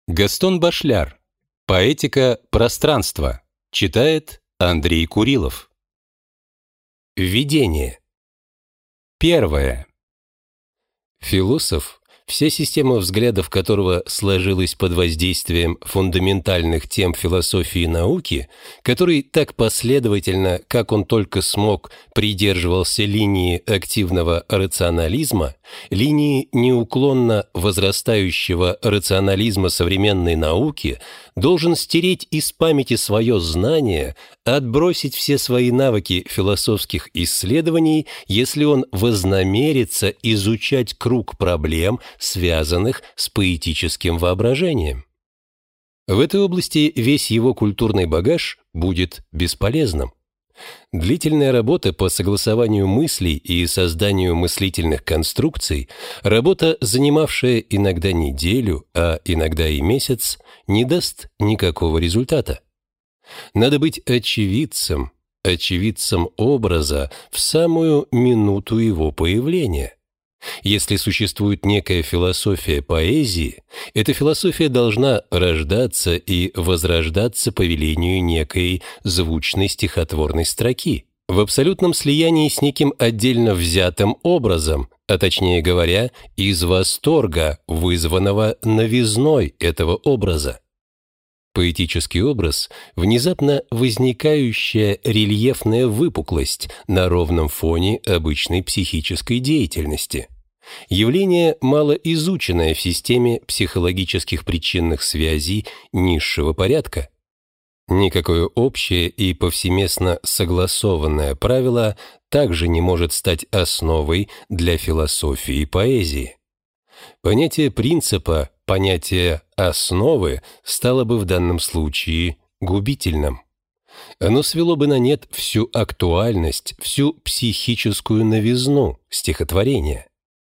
Гастон Башляр. Поэтика пространства. Читает Андрей Курилов. Введение. Первое. Философ, вся система взглядов которого сложилась под воздействием фундаментальных тем философии науки, который так последовательно, как он только смог, придерживался линии активного рационализма, линии неуклонно возрастающего рационализма современной науки, должен стереть из памяти свое знание, отбросить все свои навыки философских исследований, если он вознамерится изучать круг проблем, связанных с поэтическим воображением. В этой области весь его культурный багаж будет бесполезным. Длительная работа по согласованию мыслей и созданию мыслительных конструкций, работа, занимавшая иногда неделю, а иногда и месяц, не даст никакого результата. Надо быть очевидцем образа в самую минуту его появления. Если существует некая философия поэзии, эта философия должна рождаться и возрождаться по велению некой звучной стихотворной строки, в абсолютном слиянии с неким отдельно взятым образом, а точнее говоря, из восторга, вызванного новизной этого образа. Поэтический образ – внезапно возникающая рельефная выпуклость на ровном фоне обычной психической деятельности. Явление, малоизученное в системе психологических причинных связей низшего порядка. Никакое общее и повсеместно согласованное правило также не может стать основой для философии поэзии. Понятие принципа, понятие основы стало бы в данном случае губительным. Оно свело бы на нет всю актуальность, всю психическую новизну стихотворения.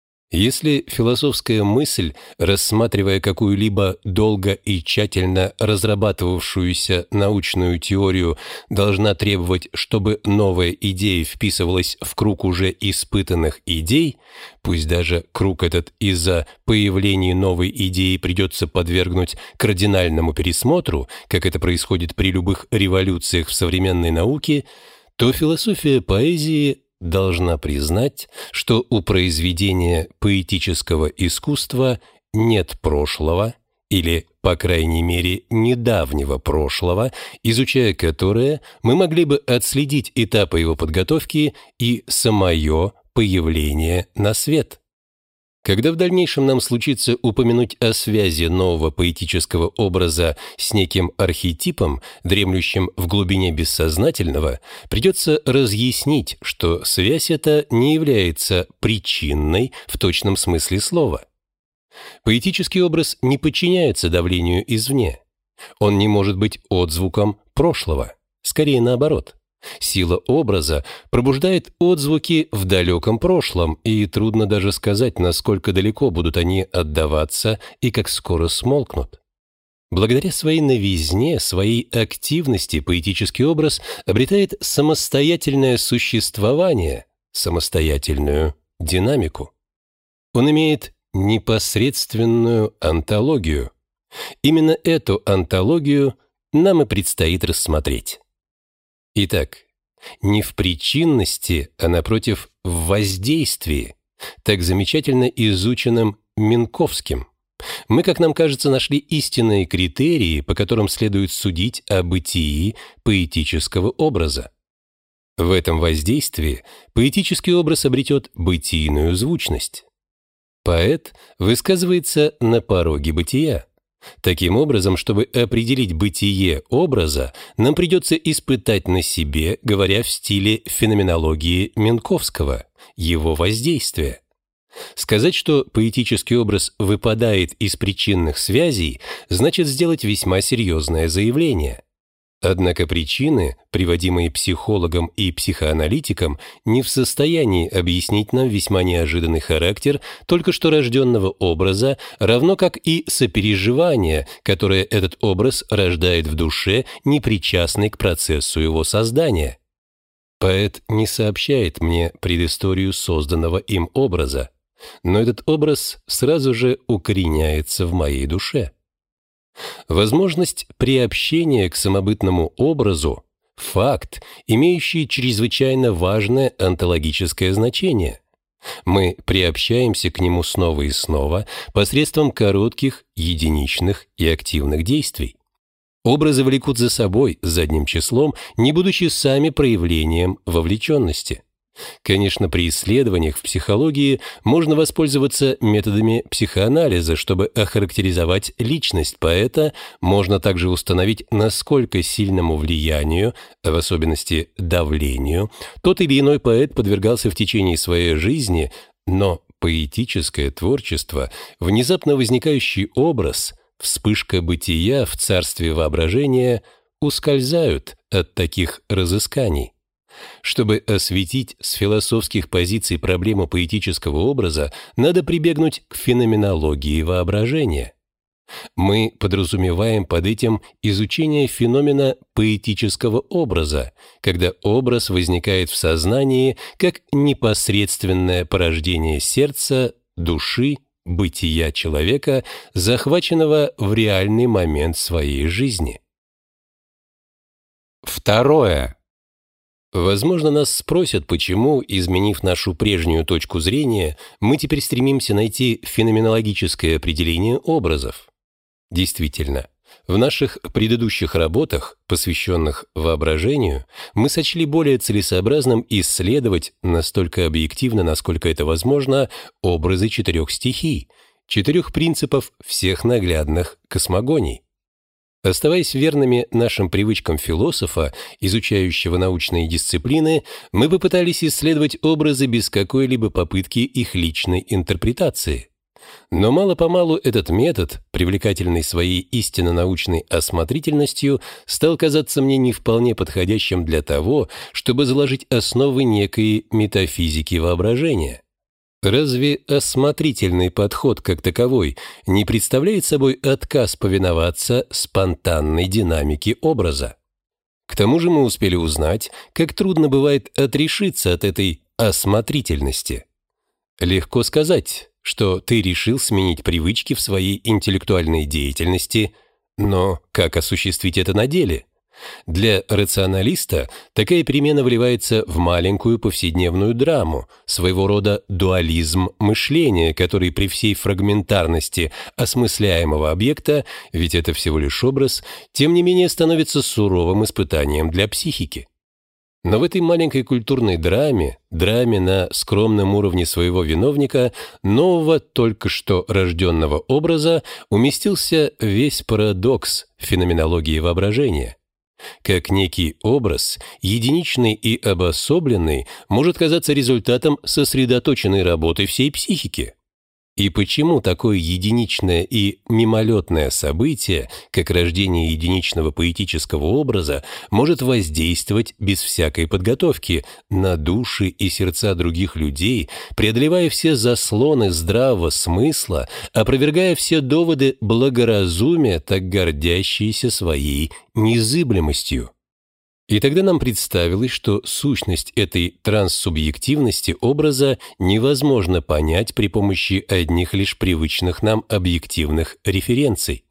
Если философская мысль, рассматривая какую-либо долго и тщательно разрабатывавшуюся научную теорию, должна требовать, чтобы новая идея вписывалась в круг уже испытанных идей, пусть даже круг этот из-за появления новой идеи придется подвергнуть кардинальному пересмотру, как это происходит при любых революциях в современной науке, то философия поэзии должна признать, что у произведения поэтического искусства нет прошлого или, по крайней мере, недавнего прошлого, изучая которое, мы могли бы отследить этапы его подготовки и самое появление на свет. Когда в дальнейшем нам случится упомянуть о связи нового поэтического образа с неким архетипом, дремлющим в глубине бессознательного, придется разъяснить, что связь эта не является причинной в точном смысле слова. Поэтический образ не подчиняется давлению извне. Он не может быть отзвуком прошлого, скорее наоборот. Сила образа пробуждает отзвуки в далеком прошлом, и трудно даже сказать, насколько далеко будут они отдаваться и как скоро смолкнут. Благодаря своей новизне, своей активности поэтический образ обретает самостоятельное существование, самостоятельную динамику. Он имеет непосредственную онтологию. Именно эту онтологию нам и предстоит рассмотреть. Итак, не в причинности, а напротив, в воздействии, так замечательно изученным Минковским, мы, как нам кажется, нашли истинные критерии, по которым следует судить о бытии поэтического образа. В этом воздействии поэтический образ обретет бытийную звучность. Поэт высказывается на пороге бытия. Таким образом, чтобы определить бытие образа, нам придется испытать на себе, говоря в стиле феноменологии Минковского, его воздействие. Сказать, что поэтический образ выпадает из причинных связей, значит сделать весьма серьезное заявление. Однако причины, приводимые психологом и психоаналитиком, не в состоянии объяснить нам весьма неожиданный характер только что рожденного образа, равно как и сопереживание, которое этот образ рождает в душе, непричастной к процессу его создания. Поэт не сообщает мне предысторию созданного им образа, но этот образ сразу же укореняется в моей душе. Возможность приобщения к самобытному образу – факт, имеющий чрезвычайно важное онтологическое значение. Мы приобщаемся к нему снова и снова посредством коротких, единичных и активных действий. Образы влекут за собой задним числом, не будучи сами проявлением вовлеченности. Конечно, при исследованиях в психологии можно воспользоваться методами психоанализа, чтобы охарактеризовать личность поэта, можно также установить, насколько сильному влиянию, в особенности давлению, тот или иной поэт подвергался в течение своей жизни, но поэтическое творчество, внезапно возникающий образ, вспышка бытия в царстве воображения ускользают от таких разысканий. Чтобы осветить с философских позиций проблему поэтического образа, надо прибегнуть к феноменологии воображения. Мы подразумеваем под этим изучение феномена поэтического образа, когда образ возникает в сознании как непосредственное порождение сердца, души, бытия человека, захваченного в реальный момент своей жизни. Второе. Возможно, нас спросят, почему, изменив нашу прежнюю точку зрения, мы теперь стремимся найти феноменологическое определение образов. Действительно, в наших предыдущих работах, посвященных воображению, мы сочли более целесообразным исследовать настолько объективно, насколько это возможно, образы 4 стихий, 4 принципов всех наглядных космогоний. Оставаясь верными нашим привычкам философа, изучающего научные дисциплины, мы попытались исследовать образы без какой-либо попытки их личной интерпретации. Но мало-помалу этот метод, привлекательный своей истинно научной осмотрительностью, стал казаться мне не вполне подходящим для того, чтобы заложить основы некой метафизики воображения. Разве осмотрительный подход как таковой не представляет собой отказ повиноваться спонтанной динамике образа? К тому же мы успели узнать, как трудно бывает отрешиться от этой осмотрительности. Легко сказать, что ты решил сменить привычки в своей интеллектуальной деятельности, но как осуществить это на деле? Для рационалиста такая перемена вливается в маленькую повседневную драму, своего рода дуализм мышления, который при всей фрагментарности осмысляемого объекта, ведь это всего лишь образ, тем не менее становится суровым испытанием для психики. Но в этой маленькой культурной драме на скромном уровне своего виновника, нового, только что рожденного образа, уместился весь парадокс феноменологии воображения. Как некий образ, единичный и обособленный, может казаться результатом сосредоточенной работы всей психики. И почему такое единичное и мимолетное событие, как рождение единичного поэтического образа, может воздействовать без всякой подготовки на души и сердца других людей, преодолевая все заслоны здравого смысла, опровергая все доводы благоразумия, так гордящиеся своей незыблемостью? И тогда нам представилось, что сущность этой транссубъективности образа невозможно понять при помощи одних лишь привычных нам объективных референций.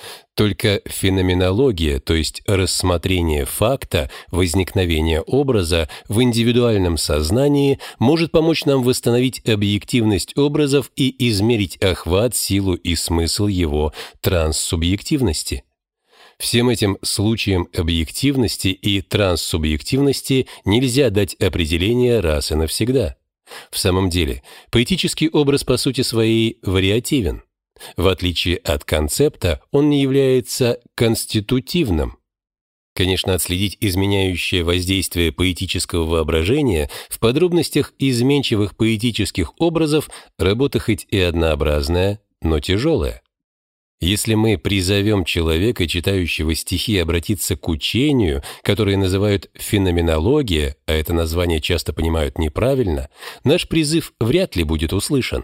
Только феноменология, то есть рассмотрение факта возникновения образа в индивидуальном сознании, может помочь нам восстановить объективность образов и измерить охват, силу и смысл его транссубъективности. Всем этим случаям объективности и транссубъективности нельзя дать определение раз и навсегда. В самом деле, поэтический образ по сути своей вариативен. В отличие от концепта, он не является конститутивным. Конечно, отследить изменяющее воздействие поэтического воображения в подробностях изменчивых поэтических образов работа хоть и однообразная, но тяжелая. Если мы призовем человека, читающего стихи, обратиться к учению, которое называют феноменология, а это название часто понимают неправильно, наш призыв вряд ли будет услышан.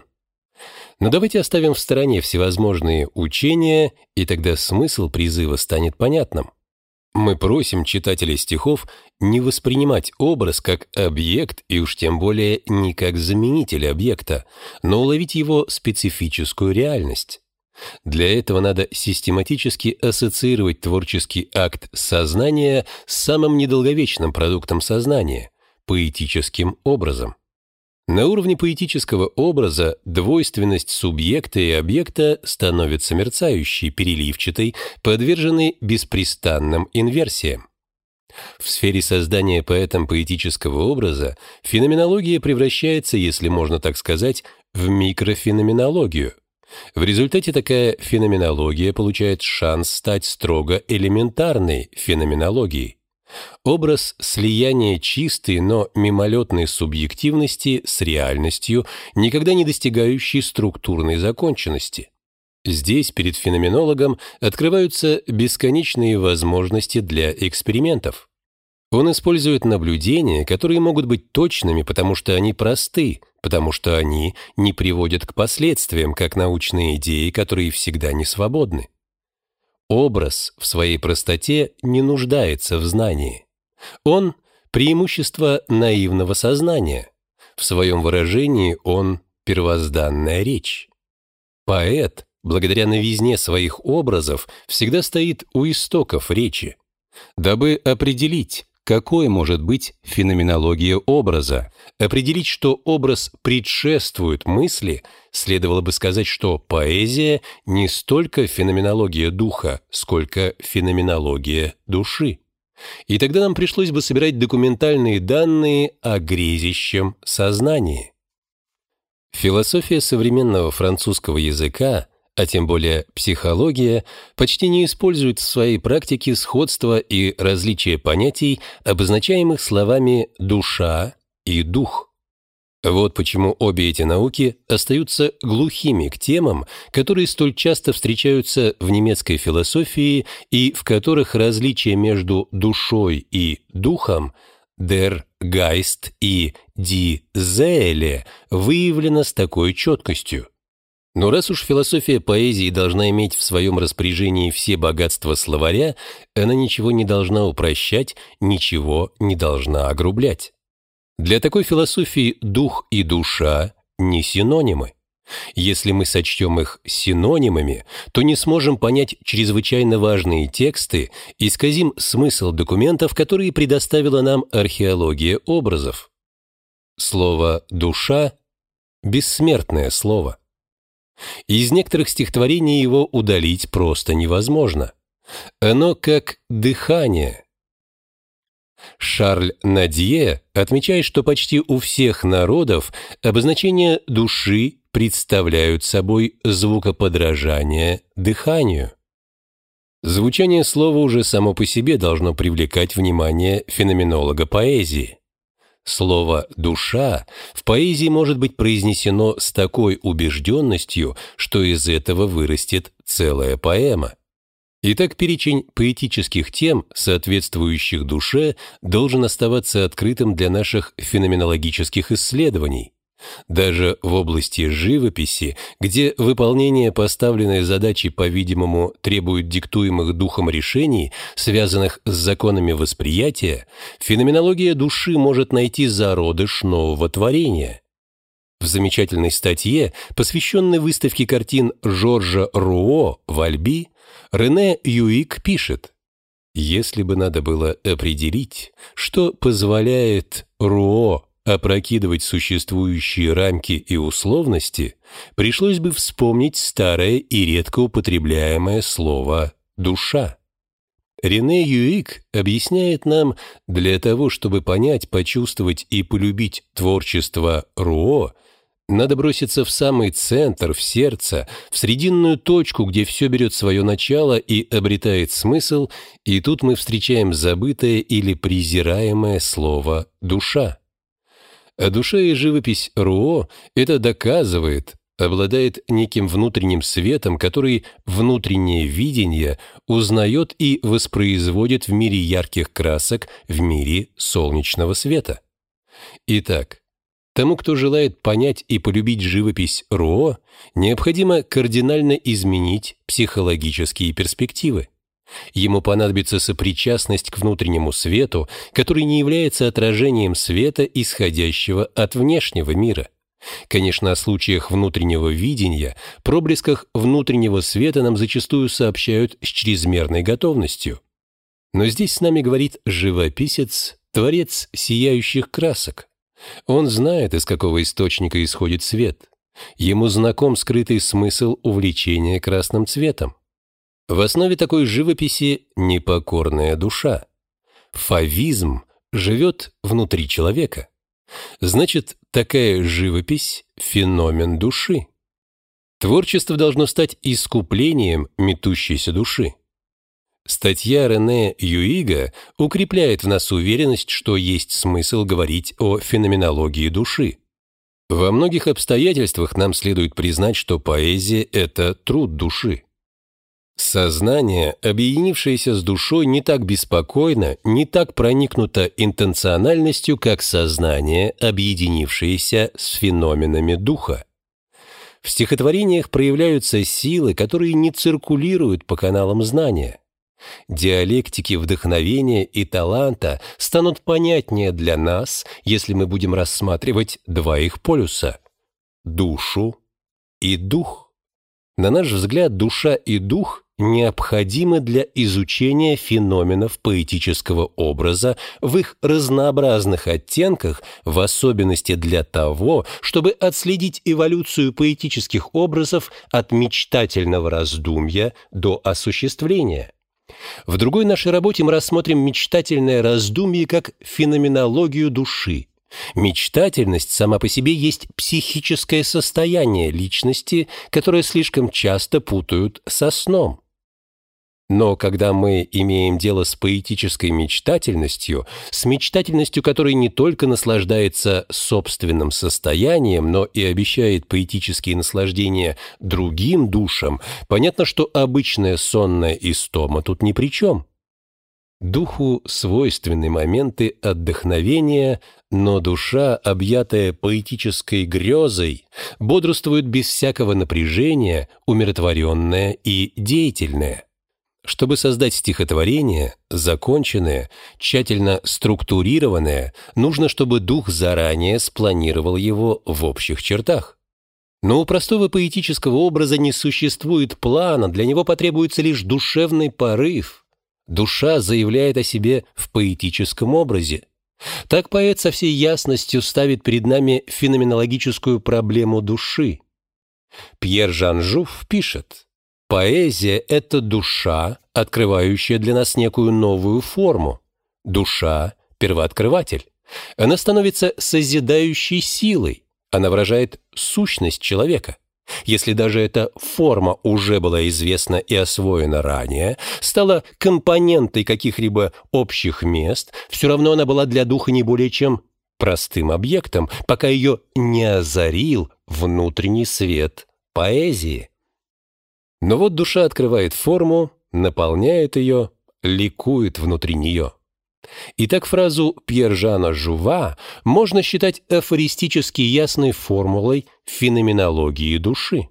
Но давайте оставим в стороне всевозможные учения, и тогда смысл призыва станет понятным. Мы просим читателей стихов не воспринимать образ как объект и уж тем более не как заменитель объекта, но уловить его специфическую реальность. Для этого надо систематически ассоциировать творческий акт сознания с самым недолговечным продуктом сознания – поэтическим образом. На уровне поэтического образа двойственность субъекта и объекта становится мерцающей, переливчатой, подверженной беспрестанным инверсиям. В сфере создания поэтом поэтического образа феноменология превращается, если можно так сказать, в микрофеноменологию. В результате такая феноменология получает шанс стать строго элементарной феноменологией. Образ слияния чистой, но мимолетной субъективности с реальностью, никогда не достигающей структурной законченности. Здесь перед феноменологом открываются бесконечные возможности для экспериментов. Он использует наблюдения, которые могут быть точными, потому что они просты, потому что они не приводят к последствиям, как научные идеи, которые всегда не свободны. Образ в своей простоте не нуждается в знании. Он – преимущество наивного сознания. В своем выражении он – первозданная речь. Поэт, благодаря новизне своих образов, всегда стоит у истоков речи. Дабы определить, какой может быть феноменология образа, определить, что образ предшествует мысли, следовало бы сказать, что поэзия не столько феноменология духа, сколько феноменология души. И тогда нам пришлось бы собирать документальные данные о грезящем сознании. Философия современного французского языка, а тем более психология, почти не использует в своей практике сходства и различия понятий, обозначаемых словами «душа» и «дух». Вот почему обе эти науки остаются глухими к темам, которые столь часто встречаются в немецкой философии и в которых различие между душой и духом «der Geist» и «die Seele» выявлено с такой четкостью. Но раз уж философия поэзии должна иметь в своем распоряжении все богатства словаря, она ничего не должна упрощать, ничего не должна огрублять. Для такой философии дух и душа не синонимы. Если мы сочтем их синонимами, то не сможем понять чрезвычайно важные тексты и исказим смысл документов, которые предоставила нам археология образов. Слово «душа» — бессмертное слово. Из некоторых стихотворений его удалить просто невозможно. Оно как дыхание. Шарль Надье отмечает, что почти у всех народов обозначения души представляют собой звукоподражание дыханию. Звучание слова уже само по себе должно привлекать внимание феноменолога поэзии. Слово «душа» в поэзии может быть произнесено с такой убежденностью, что из этого вырастет целая поэма. Итак, перечень поэтических тем, соответствующих душе, должен оставаться открытым для наших феноменологических исследований. Даже в области живописи, где выполнение поставленной задачи, по-видимому, требует диктуемых духом решений, связанных с законами восприятия, феноменология души может найти зародыш нового творения. В замечательной статье, посвященной выставке картин Жоржа Руо в Альби, Рене Юик пишет: «Если бы надо было определить, что позволяет Руо опрокидывать существующие рамки и условности, пришлось бы вспомнить старое и редко употребляемое слово «душа». Рене Юик объясняет нам, для того, чтобы понять, почувствовать и полюбить творчество Руо, надо броситься в самый центр, в сердце, в срединную точку, где все берет свое начало и обретает смысл, и тут мы встречаем забытое или презираемое слово «душа». А душа и живопись Руо это доказывает, обладает неким внутренним светом, который внутреннее видение узнает и воспроизводит в мире ярких красок, в мире солнечного света. Итак, тому, кто желает понять и полюбить живопись Руо, необходимо кардинально изменить психологические перспективы. Ему понадобится сопричастность к внутреннему свету, который не является отражением света, исходящего от внешнего мира. Конечно, о случаях внутреннего видения, проблесках внутреннего света нам зачастую сообщают с чрезмерной готовностью. Но здесь с нами говорит живописец, творец сияющих красок. Он знает, из какого источника исходит свет. Ему знаком скрытый смысл увлечения красным цветом. В основе такой живописи непокорная душа. Фавизм живет внутри человека. Значит, такая живопись – феномен души. Творчество должно стать искуплением метущейся души. Статья Рене Юига укрепляет в нас уверенность, что есть смысл говорить о феноменологии души. Во многих обстоятельствах нам следует признать, что поэзия – это труд души. Сознание, объединившееся с душой, не так беспокойно, не так проникнуто интенциональностью, как сознание, объединившееся с феноменами духа. В стихотворениях проявляются силы, которые не циркулируют по каналам знания. Диалектики вдохновения и таланта станут понятнее для нас, если мы будем рассматривать два их полюса – душу и дух. На наш взгляд, душа и дух необходимы для изучения феноменов поэтического образа в их разнообразных оттенках, в особенности для того, чтобы отследить эволюцию поэтических образов от мечтательного раздумья до осуществления. В другой нашей работе мы рассмотрим мечтательное раздумье как феноменологию души. Мечтательность сама по себе есть психическое состояние личности, которое слишком часто путают со сном. Но когда мы имеем дело с поэтической мечтательностью, с мечтательностью, которая не только наслаждается собственным состоянием, но и обещает поэтические наслаждения другим душам, понятно, что обычная сонная истома тут ни при чем. Духу свойственны моменты отдохновения, но душа, объятая поэтической грезой, бодрствует без всякого напряжения, умиротворенная и деятельная. Чтобы создать стихотворение, законченное, тщательно структурированное, нужно, чтобы дух заранее спланировал его в общих чертах. Но у простого поэтического образа не существует плана, для него потребуется лишь душевный порыв. Душа заявляет о себе в поэтическом образе. Так поэт со всей ясностью ставит перед нами феноменологическую проблему души. Пьер Жан Жуф пишет: «Поэзия – это душа, открывающая для нас некую новую форму. Душа – первооткрыватель. Она становится созидающей силой. Она выражает сущность человека. Если даже эта форма уже была известна и освоена ранее, стала компонентой каких-либо общих мест, все равно она была для духа не более чем простым объектом, пока ее не озарил внутренний свет поэзии». Но вот душа открывает форму, наполняет ее, ликует внутри нее. Итак, фразу Пьер-Жана Жува можно считать афористически ясной формулой феноменологии души.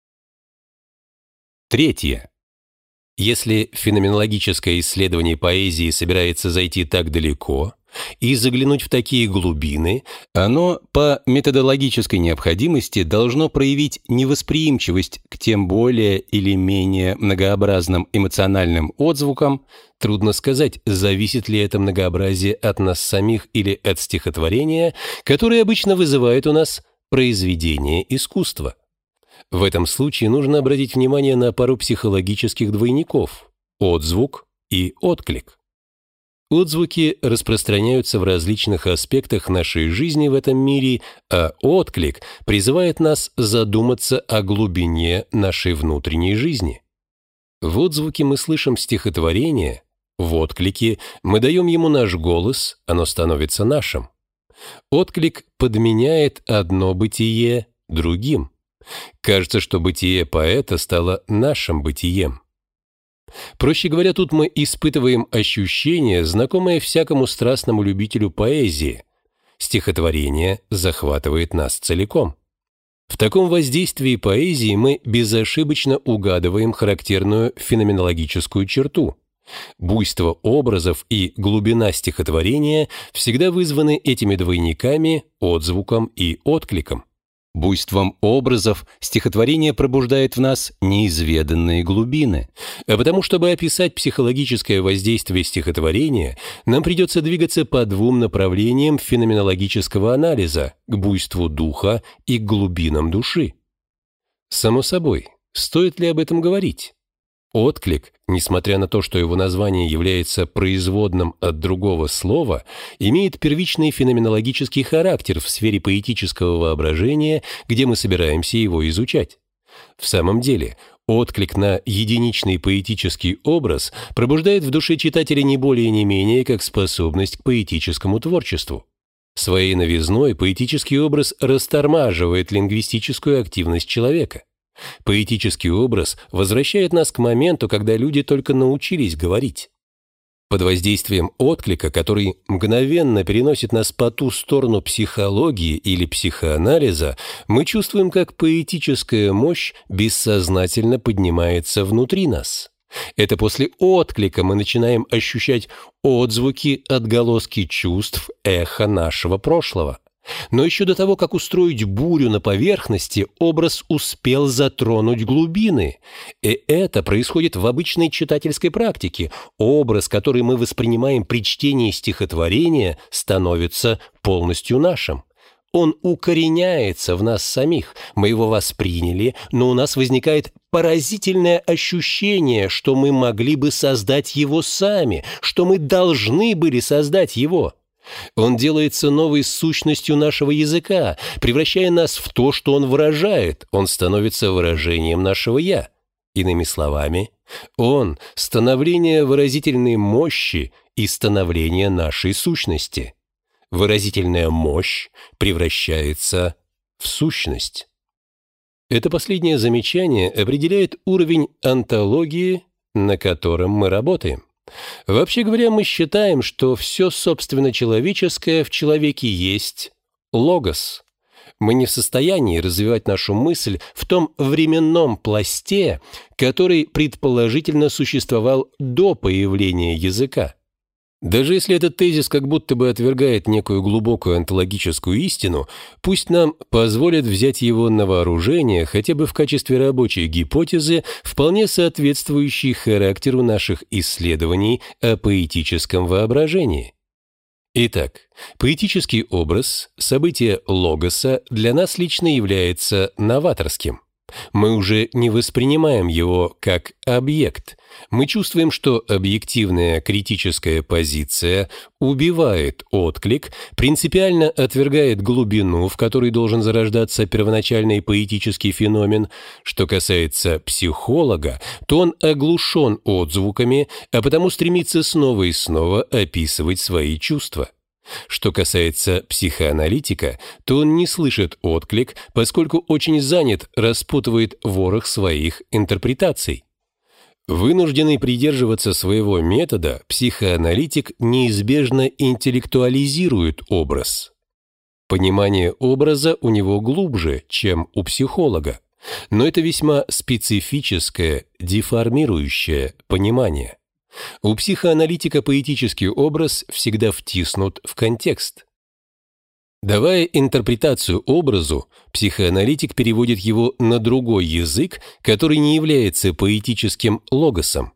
Третье. Если феноменологическое исследование поэзии собирается зайти так далеко и заглянуть в такие глубины, оно по методологической необходимости должно проявить невосприимчивость к тем более или менее многообразным эмоциональным отзвукам. Трудно сказать, зависит ли это многообразие от нас самих или от стихотворения, которое обычно вызывает у нас произведение искусства. В этом случае нужно обратить внимание на пару психологических двойников – отзвук и отклик. Отзвуки распространяются в различных аспектах нашей жизни в этом мире, а отклик призывает нас задуматься о глубине нашей внутренней жизни. В отзвуке мы слышим стихотворение, в отклике мы даем ему наш голос, оно становится нашим. Отклик подменяет одно бытие другим. Кажется, что бытие поэта стало нашим бытием. Проще говоря, тут мы испытываем ощущение, знакомое всякому страстному любителю поэзии. Стихотворение захватывает нас целиком. В таком воздействии поэзии мы безошибочно угадываем характерную феноменологическую черту. Буйство образов и глубина стихотворения всегда вызваны этими двойниками, отзвуком и откликом. Буйством образов стихотворение пробуждает в нас неизведанные глубины. А потому, чтобы описать психологическое воздействие стихотворения, нам придется двигаться по двум направлениям феноменологического анализа – к буйству духа и к глубинам души. Само собой, стоит ли об этом говорить? Отклик, несмотря на то, что его название является производным от другого слова, имеет первичный феноменологический характер в сфере поэтического воображения, где мы собираемся его изучать. В самом деле, отклик на единичный поэтический образ пробуждает в душе читателя не более не менее как способность к поэтическому творчеству. Своей новизной поэтический образ растормаживает лингвистическую активность человека. Поэтический образ возвращает нас к моменту, когда люди только научились говорить. Под воздействием отклика, который мгновенно переносит нас по ту сторону психологии или психоанализа, мы чувствуем, как поэтическая мощь бессознательно поднимается внутри нас. Это после отклика мы начинаем ощущать отзвуки, отголоски чувств, эхо нашего прошлого. Но еще до того, как устроить бурю на поверхности, образ успел затронуть глубины. И это происходит в обычной читательской практике. Образ, который мы воспринимаем при чтении стихотворения, становится полностью нашим. Он укореняется в нас самих. Мы его восприняли, но у нас возникает поразительное ощущение, что мы могли бы создать его сами, что мы должны были создать его. Он делается новой сущностью нашего языка, превращая нас в то, что он выражает. Он становится выражением нашего «я». Иными словами, он – становление выразительной мощи и становление нашей сущности. Выразительная мощь превращается в сущность. Это последнее замечание определяет уровень онтологии, на котором мы работаем. Вообще говоря, мы считаем, что все собственно человеческое в человеке есть логос. Мы не в состоянии развивать нашу мысль в том временном пласте, который предположительно существовал до появления языка. Даже если этот тезис как будто бы отвергает некую глубокую онтологическую истину, пусть нам позволят взять его на вооружение хотя бы в качестве рабочей гипотезы, вполне соответствующей характеру наших исследований о поэтическом воображении. Итак, поэтический образ, событие логоса, для нас лично является новаторским. Мы уже не воспринимаем его как объект. Мы чувствуем, что объективная критическая позиция убивает отклик, принципиально отвергает глубину, в которой должен зарождаться первоначальный поэтический феномен. Что касается психолога, то он оглушен отзвуками, а потому стремится снова и снова описывать свои чувства. Что касается психоаналитика, то он не слышит отклик, поскольку очень занят, распутывает ворох своих интерпретаций. Вынужденный придерживаться своего метода, психоаналитик неизбежно интеллектуализирует образ. Понимание образа у него глубже, чем у психолога, но это весьма специфическое, деформирующее понимание. У психоаналитика поэтический образ всегда втиснут в контекст. Давая интерпретацию образу, психоаналитик переводит его на другой язык, который не является поэтическим логосом.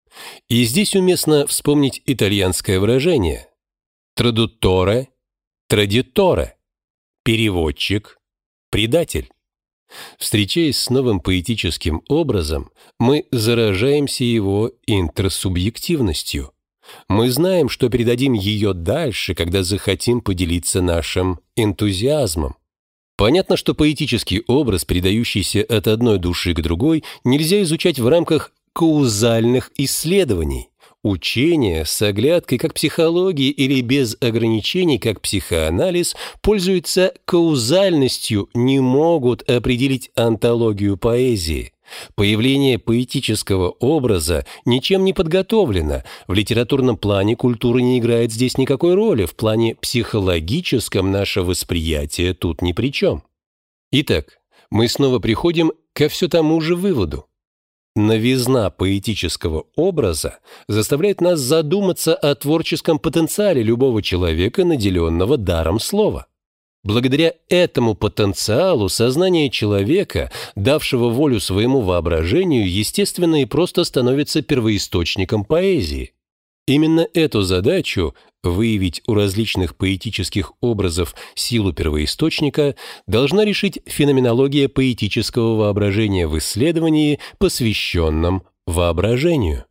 И здесь уместно вспомнить итальянское выражение «традутторе», «традитторе», «переводчик», «предатель». Встречаясь с новым поэтическим образом, мы заражаемся его интерсубъективностью. Мы знаем, что передадим ее дальше, когда захотим поделиться нашим энтузиазмом. Понятно, что поэтический образ, передающийся от одной души к другой, нельзя изучать в рамках каузальных исследований. Учение с оглядкой как психологии или без ограничений как психоанализ пользуются каузальностью, не могут определить онтологию поэзии. Появление поэтического образа ничем не подготовлено. В литературном плане культура не играет здесь никакой роли. В плане психологическом наше восприятие тут ни при чем. Итак, мы снова приходим ко все тому же выводу. Новизна поэтического образа заставляет нас задуматься о творческом потенциале любого человека, наделенного даром слова. Благодаря этому потенциалу сознание человека, давшего волю своему воображению, естественно и просто становится первоисточником поэзии. Именно эту задачу – выявить у различных поэтических образов силу первоисточника – должна решить феноменология поэтического воображения в исследовании, посвященном воображению.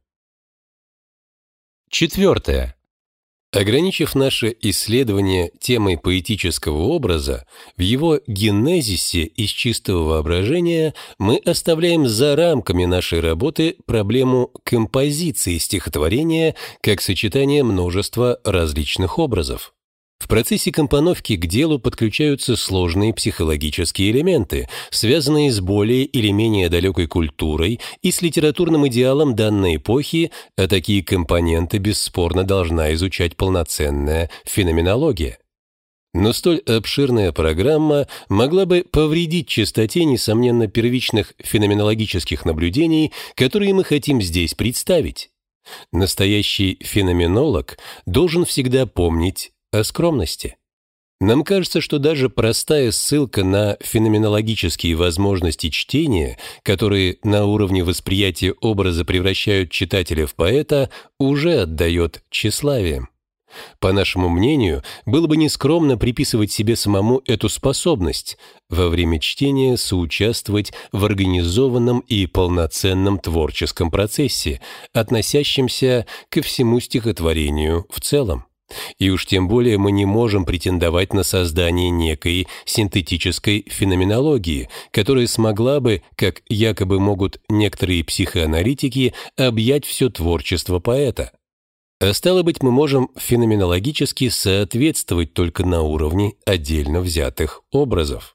Четвертое. Ограничив наше исследование темой поэтического образа, в его генезисе из чистого воображения мы оставляем за рамками нашей работы проблему композиции стихотворения как сочетания множества различных образов. В процессе компоновки к делу подключаются сложные психологические элементы, связанные с более или менее далекой культурой и с литературным идеалом данной эпохи, а такие компоненты бесспорно должна изучать полноценная феноменология. Но столь обширная программа могла бы повредить чистоте, несомненно, первичных феноменологических наблюдений, которые мы хотим здесь представить. Настоящий феноменолог должен всегда помнить о скромности. Нам кажется, что даже простая ссылка на феноменологические возможности чтения, которые на уровне восприятия образа превращают читателя в поэта, уже отдает тщеславием. По нашему мнению, было бы нескромно приписывать себе самому эту способность во время чтения соучаствовать в организованном и полноценном творческом процессе, относящемся ко всему стихотворению в целом. И уж тем более мы не можем претендовать на создание некой синтетической феноменологии, которая смогла бы, как якобы могут некоторые психоаналитики, объять все творчество поэта. А стало быть, мы можем феноменологически соответствовать только на уровне отдельно взятых образов.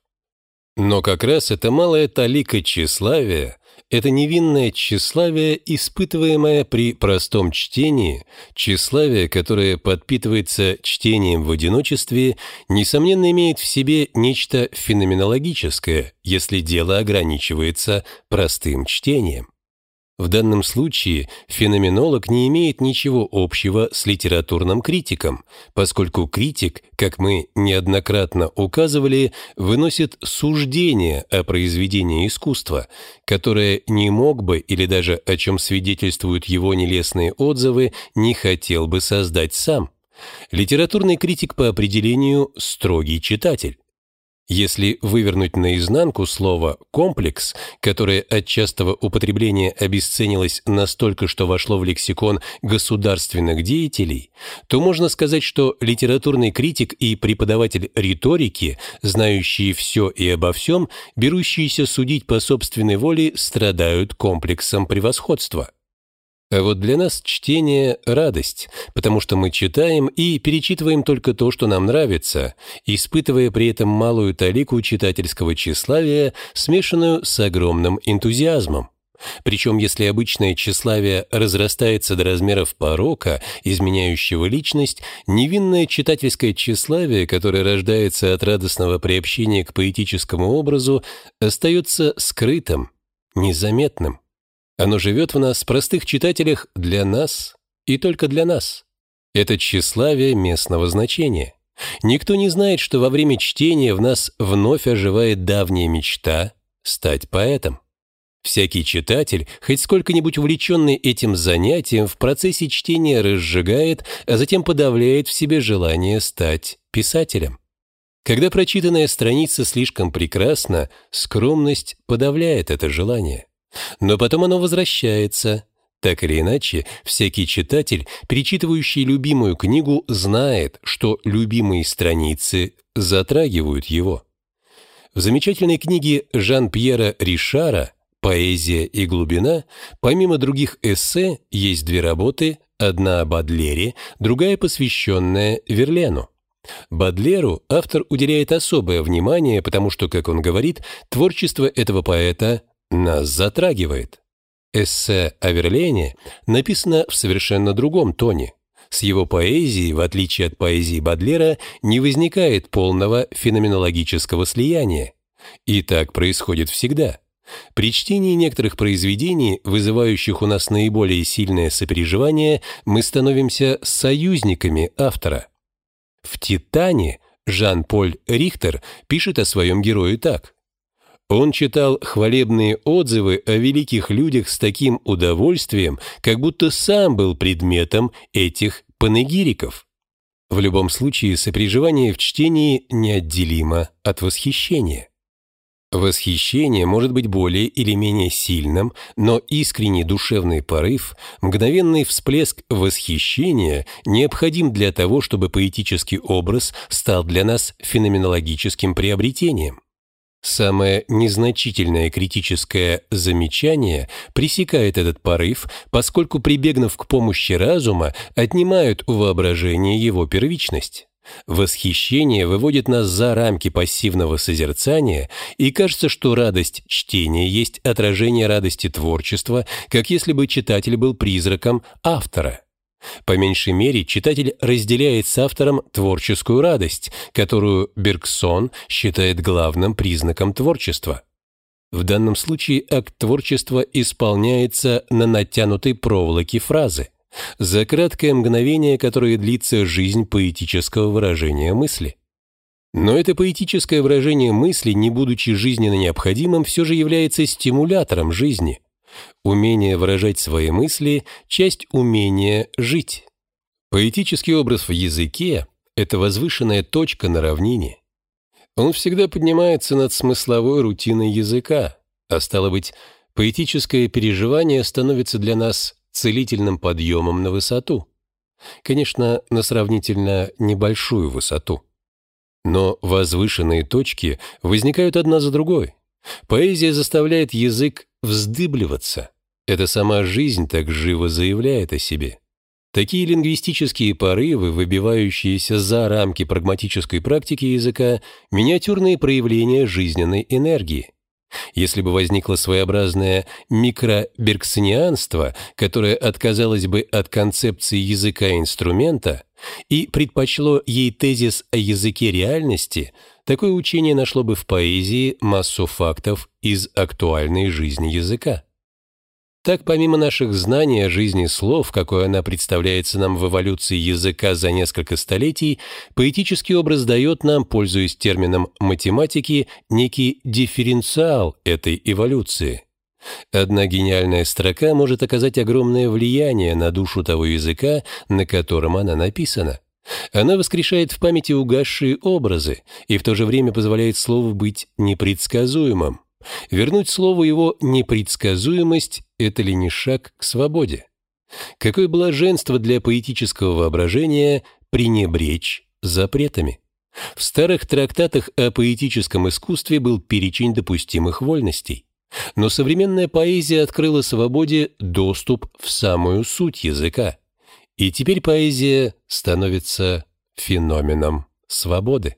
Но как раз эта малая талика тщеславия, это невинное тщеславие, испытываемое при простом чтении, тщеславие, которое подпитывается чтением в одиночестве, несомненно имеет в себе нечто феноменологическое, если дело ограничивается простым чтением. В данном случае феноменолог не имеет ничего общего с литературным критиком, поскольку критик, как мы неоднократно указывали, выносит суждение о произведении искусства, которое не мог бы, или даже о чем свидетельствуют его нелестные отзывы, не хотел бы создать сам. Литературный критик по определению строгий читатель. Если вывернуть наизнанку слово «комплекс», которое от частого употребления обесценилось настолько, что вошло в лексикон государственных деятелей, то можно сказать, что литературный критик и преподаватель риторики, знающие все и обо всем, берущиеся судить по собственной воле, страдают комплексом превосходства. А вот для нас чтение – радость, потому что мы читаем и перечитываем только то, что нам нравится, испытывая при этом малую талику читательского тщеславия, смешанную с огромным энтузиазмом. Причем, если обычное тщеславие разрастается до размеров порока, изменяющего личность, невинное читательское тщеславие, которое рождается от радостного приобщения к поэтическому образу, остается скрытым, незаметным. Оно живет в нас, простых читателях, для нас и только для нас. Это тщеславие местного значения. Никто не знает, что во время чтения в нас вновь оживает давняя мечта стать поэтом. Всякий читатель, хоть сколько-нибудь увлеченный этим занятием, в процессе чтения разжигает, а затем подавляет в себе желание стать писателем. Когда прочитанная страница слишком прекрасна, скромность подавляет это желание. Но потом оно возвращается. Так или иначе, всякий читатель, перечитывающий любимую книгу, знает, что любимые страницы затрагивают его. В замечательной книге Жан-Пьера Ришара «Поэзия и глубина» помимо других эссе есть две работы, одна о Бодлере, другая посвященная Верлену. Бодлеру автор уделяет особое внимание, потому что, как он говорит, творчество этого поэта нас затрагивает. Эссе о Верлене написано в совершенно другом тоне. С его поэзией, в отличие от поэзии Бодлера, не возникает полного феноменологического слияния. И так происходит всегда. При чтении некоторых произведений, вызывающих у нас наиболее сильное сопереживание, мы становимся союзниками автора. В «Титане» Жан-Поль Рихтер пишет о своем герое так. Он читал хвалебные отзывы о великих людях с таким удовольствием, как будто сам был предметом этих панегириков. В любом случае, сопереживание в чтении неотделимо от восхищения. Восхищение может быть более или менее сильным, но искренний душевный порыв, мгновенный всплеск восхищения необходим для того, чтобы поэтический образ стал для нас феноменологическим приобретением. Самое незначительное критическое замечание пресекает этот порыв, поскольку, прибегнув к помощи разума, отнимают у воображения его первичность. Восхищение выводит нас за рамки пассивного созерцания, и кажется, что радость чтения есть отражение радости творчества, как если бы читатель был призраком автора. По меньшей мере, читатель разделяет с автором творческую радость, которую Бергсон считает главным признаком творчества. В данном случае акт творчества исполняется на натянутой проволоке фразы, за краткое мгновение, которое длится жизнь поэтического выражения мысли. Но это поэтическое выражение мысли, не будучи жизненно необходимым, все же является стимулятором жизни. Умение выражать свои мысли – часть умения жить. Поэтический образ в языке – это возвышенная точка на равнине. Он всегда поднимается над смысловой рутиной языка, а стало быть, поэтическое переживание становится для нас целительным подъемом на высоту. Конечно, на сравнительно небольшую высоту. Но возвышенные точки возникают одна за другой. Поэзия заставляет язык вздыбливаться. Эта сама жизнь так живо заявляет о себе. Такие лингвистические порывы, выбивающиеся за рамки прагматической практики языка, миниатюрные проявления жизненной энергии. Если бы возникло своеобразное микробергсонианство, которое отказалось бы от концепции языка-инструмента и предпочло ей тезис о языке реальности, такое учение нашло бы в поэзии массу фактов из актуальной жизни языка. Так, помимо наших знаний о жизни слов, какой она представляется нам в эволюции языка за несколько столетий, поэтический образ дает нам, пользуясь термином математики, некий дифференциал этой эволюции. Одна гениальная строка может оказать огромное влияние на душу того языка, на котором она написана. Она воскрешает в памяти угасшие образы и в то же время позволяет слову быть непредсказуемым. Вернуть слову его непредсказуемость – это ли не шаг к свободе? Какое блаженство для поэтического воображения пренебречь запретами! В старых трактатах о поэтическом искусстве был перечень допустимых вольностей. Но современная поэзия открыла свободе доступ в самую суть языка. И теперь поэзия становится феноменом свободы.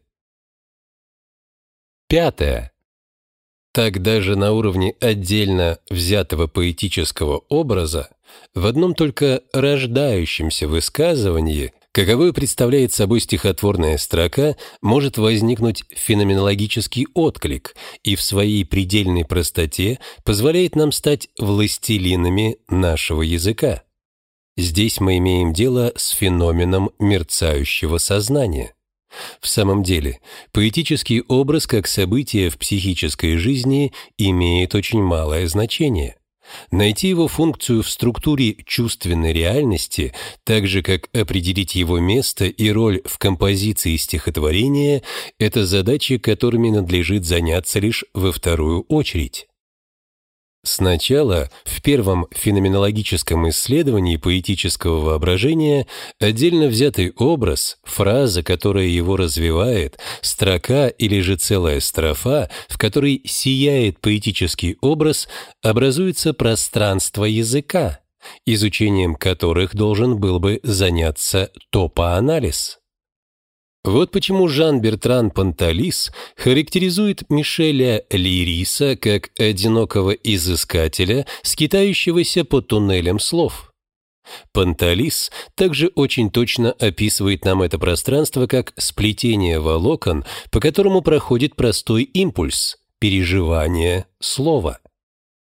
5. Так даже на уровне отдельно взятого поэтического образа, в одном только рождающемся высказывании, каковое представляет собой стихотворная строка, может возникнуть феноменологический отклик и в своей предельной простоте позволяет нам стать властелинами нашего языка. Здесь мы имеем дело с феноменом мерцающего сознания. В самом деле, поэтический образ как событие в психической жизни имеет очень малое значение. Найти его функцию в структуре чувственной реальности, так же как определить его место и роль в композиции стихотворения, это задачи, которыми надлежит заняться лишь во вторую очередь. Сначала, в первом феноменологическом исследовании поэтического воображения, отдельно взятый образ, фраза, которая его развивает, строка или же целая строфа, в которой сияет поэтический образ, образуется пространство языка, изучением которых должен был бы заняться топоанализ. Вот почему Жан-Бертран Понталис характеризует Мишеля Лириса как одинокого изыскателя, скитающегося по туннелям слов. Понталис также очень точно описывает нам это пространство как сплетение волокон, по которому проходит простой импульс – переживание слова.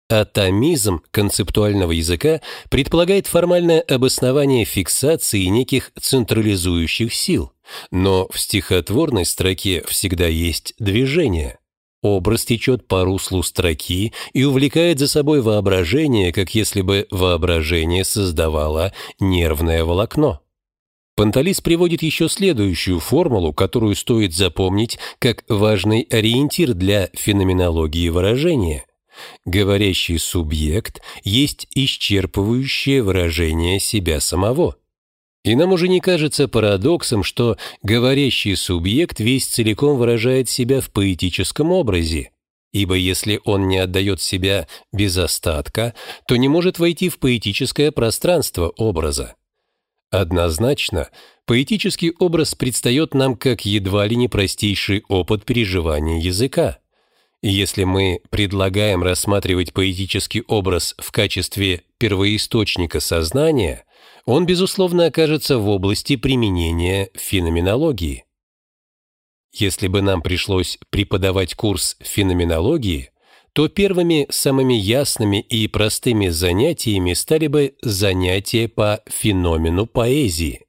Атомизм концептуального языка предполагает формальное обоснование фиксации неких централизующих сил, но в стихотворной строке всегда есть движение. Образ течет по руслу строки и увлекает за собой воображение, как если бы воображение создавало нервное волокно. Панталис приводит еще следующую формулу, которую стоит запомнить как важный ориентир для феноменологии выражения. Говорящий субъект есть исчерпывающее выражение себя самого. И нам уже не кажется парадоксом, что говорящий субъект весь целиком выражает себя в поэтическом образе, ибо если он не отдает себя без остатка, то не может войти в поэтическое пространство образа. Однозначно, поэтический образ предстает нам как едва ли не простейший опыт переживания языка. И если мы предлагаем рассматривать поэтический образ в качестве первоисточника сознания, он, безусловно, окажется в области применения феноменологии. Если бы нам пришлось преподавать курс феноменологии, то первыми самыми ясными и простыми занятиями стали бы занятия по феномену поэзии.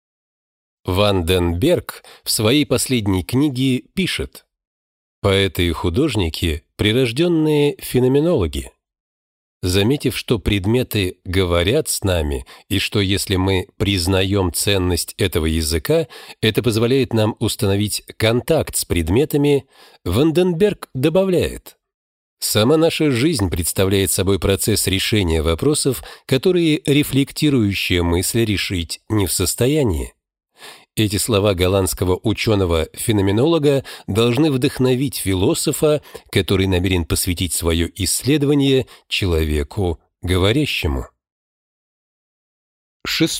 Ван ден Берг в своей последней книге пишет: «Поэты и художники – прирожденные феноменологи. Заметив, что предметы говорят с нами, и что если мы признаем ценность этого языка, это позволяет нам установить контакт с предметами, Ван ден Берг добавляет: сама наша жизнь представляет собой процесс решения вопросов, которые рефлектирующая мысль решить не в состоянии». Эти слова голландского ученого-феноменолога должны вдохновить философа, который намерен посвятить свое исследование человеку говорящему. 6.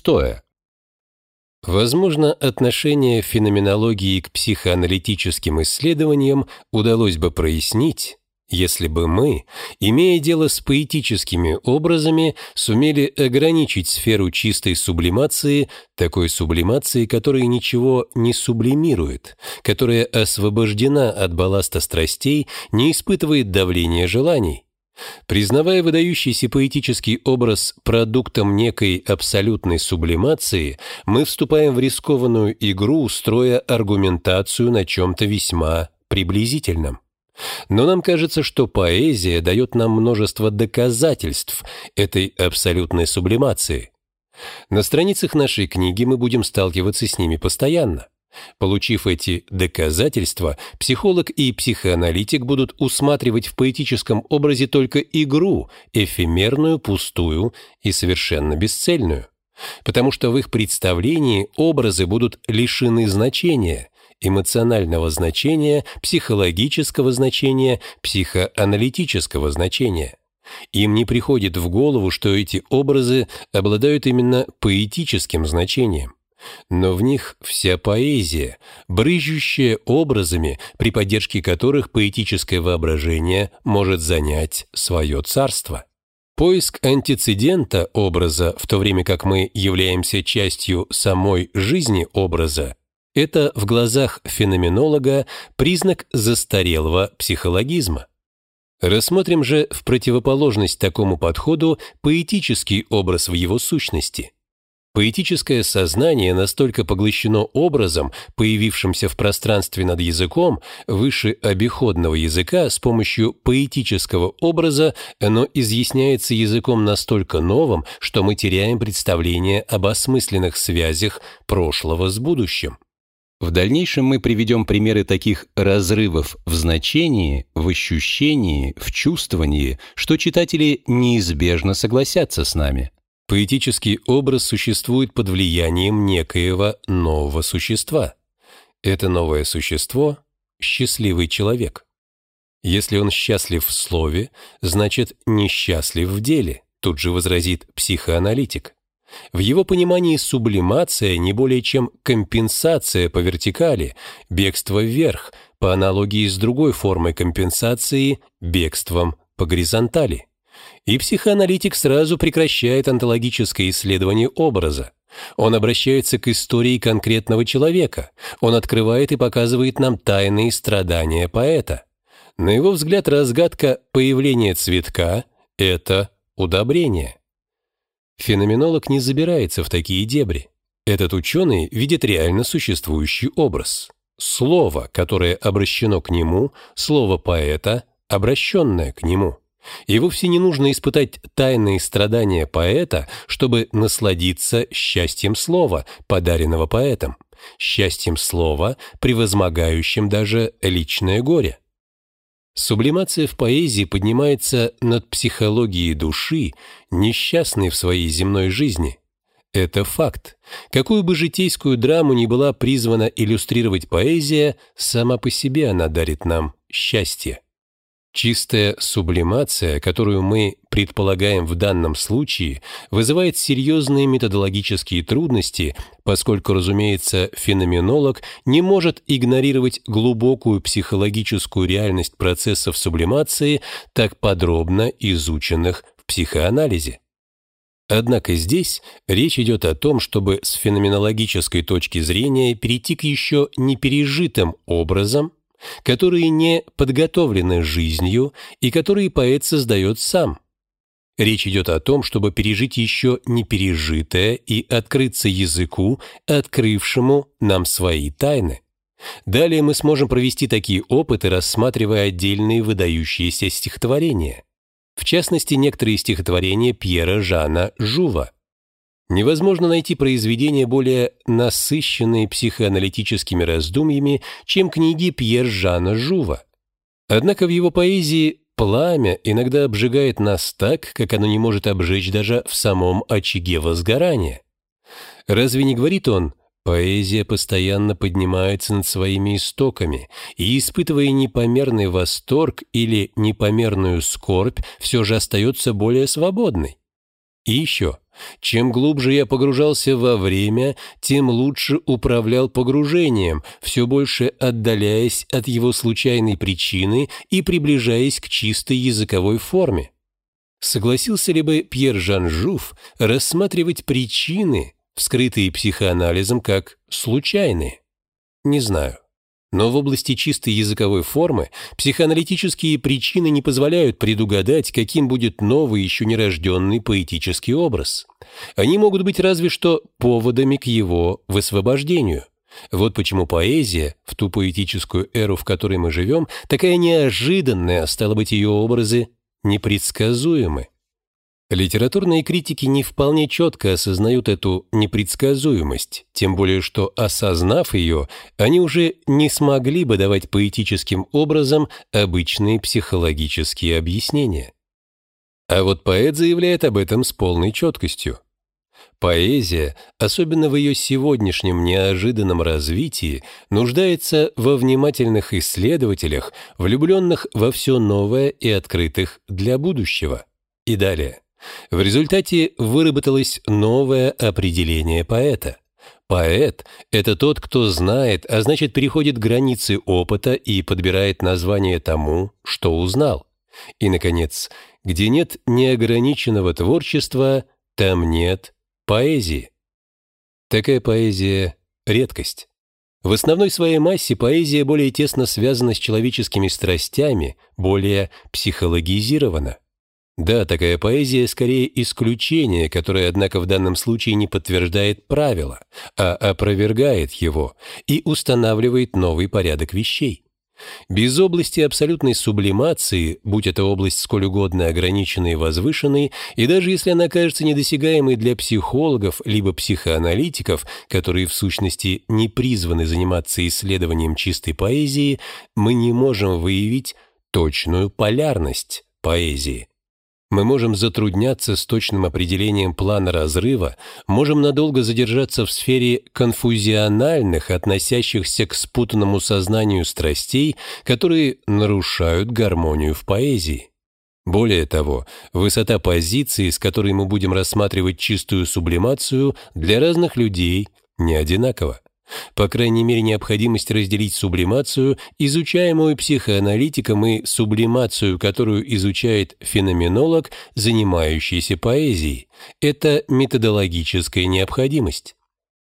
Возможно, отношение феноменологии к психоаналитическим исследованиям удалось бы прояснить, если бы мы, имея дело с поэтическими образами, сумели ограничить сферу чистой сублимации, такой сублимации, которая ничего не сублимирует, которая освобождена от балласта страстей, не испытывает давления желаний. Признавая выдающийся поэтический образ продуктом некой абсолютной сублимации, мы вступаем в рискованную игру, строя аргументацию на чем-то весьма приблизительном. Но нам кажется, что поэзия дает нам множество доказательств этой абсолютной сублимации. На страницах нашей книги мы будем сталкиваться с ними постоянно. Получив эти доказательства, психолог и психоаналитик будут усматривать в поэтическом образе только игру, эфемерную, пустую и совершенно бесцельную, потому что в их представлении образы будут лишены значения, эмоционального значения, психологического значения, психоаналитического значения. Им не приходит в голову, что эти образы обладают именно поэтическим значением. Но в них вся поэзия, брызжущая образами, при поддержке которых поэтическое воображение может занять свое царство. Поиск антецедента образа, в то время как мы являемся частью самой жизни образа, это в глазах феноменолога признак застарелого психологизма. Рассмотрим же в противоположность такому подходу поэтический образ в его сущности. Поэтическое сознание настолько поглощено образом, появившимся в пространстве над языком, выше обиходного языка, с помощью поэтического образа оно изъясняется языком настолько новым, что мы теряем представление об осмысленных связях прошлого с будущим. В дальнейшем мы приведем примеры таких разрывов в значении, в ощущении, в чувствовании, что читатели неизбежно согласятся с нами. Поэтический образ существует под влиянием некоего нового существа. Это новое существо – счастливый человек. Если он счастлив в слове, значит несчастлив в деле, тут же возразит психоаналитик. В его понимании сублимация не более чем компенсация по вертикали, бегство вверх, по аналогии с другой формой компенсации – бегством по горизонтали. И психоаналитик сразу прекращает онтологическое исследование образа. Он обращается к истории конкретного человека. Он открывает и показывает нам тайные страдания поэта. На его взгляд, разгадка появления цветка – это удобрение. Феноменолог не забирается в такие дебри. Этот ученый видит реально существующий образ. Слово, которое обращено к нему, слово поэта, обращенное к нему. И вовсе не нужно испытать тайные страдания поэта, чтобы насладиться счастьем слова, подаренного поэтом, счастьем слова, превозмогающим даже личное горе. Сублимация в поэзии поднимается над психологией души, несчастной в своей земной жизни. Это факт. Какую бы житейскую драму ни была призвана иллюстрировать поэзия, сама по себе она дарит нам счастье. Чистая сублимация, которую мы предполагаем в данном случае, вызывает серьезные методологические трудности, поскольку, разумеется, феноменолог не может игнорировать глубокую психологическую реальность процессов сублимации, так подробно изученных в психоанализе. Однако здесь речь идет о том, чтобы с феноменологической точки зрения перейти к еще непережитым образам, которые не подготовлены жизнью и которые поэт создает сам. Речь идет о том, чтобы пережить еще непережитое и открыться языку, открывшему нам свои тайны. Далее мы сможем провести такие опыты, рассматривая отдельные выдающиеся стихотворения. В частности, некоторые стихотворения Пьера Жана Жува. Невозможно найти произведения более насыщенные психоаналитическими раздумьями, чем книги Пьера Жана Жува. Однако в его поэзии пламя иногда обжигает нас так, как оно не может обжечь даже в самом очаге возгорания. Разве не говорит он: «Поэзия постоянно поднимается над своими истоками и, испытывая непомерный восторг или непомерную скорбь, все же остается более свободной». И еще: «Чем глубже я погружался во время, тем лучше управлял погружением, все больше отдаляясь от его случайной причины и приближаясь к чистой языковой форме». Согласился ли бы Пьер Жан Жув рассматривать причины, вскрытые психоанализом, как случайные? Не знаю. Но в области чистой языковой формы психоаналитические причины не позволяют предугадать, каким будет новый, еще нерожденный поэтический образ. Они могут быть разве что поводами к его высвобождению. Вот почему поэзия, в ту поэтическую эру, в которой мы живем, такая неожиданная, а стало быть, ее образы непредсказуемы. Литературные критики не вполне четко осознают эту непредсказуемость, тем более что, осознав ее, они уже не смогли бы давать поэтическим образом обычные психологические объяснения. А вот поэт заявляет об этом с полной четкостью. Поэзия, особенно в ее сегодняшнем неожиданном развитии, нуждается во внимательных исследователях, влюбленных во все новое и открытых для будущего. И далее. В результате выработалось новое определение поэта. Поэт – это тот, кто знает, а значит переходит границы опыта и подбирает название тому, что узнал. И, наконец, где нет неограниченного творчества, там нет поэзии. Такая поэзия – редкость. В основной своей массе поэзия более тесно связана с человеческими страстями, более психологизирована. Да, такая поэзия скорее исключение, которое, однако, в данном случае не подтверждает правило, а опровергает его и устанавливает новый порядок вещей. Без области абсолютной сублимации, будь эта область сколь угодно ограниченной и возвышенной, и даже если она кажется недосягаемой для психологов либо психоаналитиков, которые в сущности не призваны заниматься исследованием чистой поэзии, мы не можем выявить точную полярность поэзии. Мы можем затрудняться с точным определением плана разрыва, можем надолго задержаться в сфере конфузиональных, относящихся к спутанному сознанию страстей, которые нарушают гармонию в поэзии. Более того, высота позиции, с которой мы будем рассматривать чистую сублимацию, для разных людей не одинакова. По крайней мере, необходимость разделить сублимацию, изучаемую психоаналитиком, и сублимацию, которую изучает феноменолог, занимающийся поэзией, это методологическая необходимость.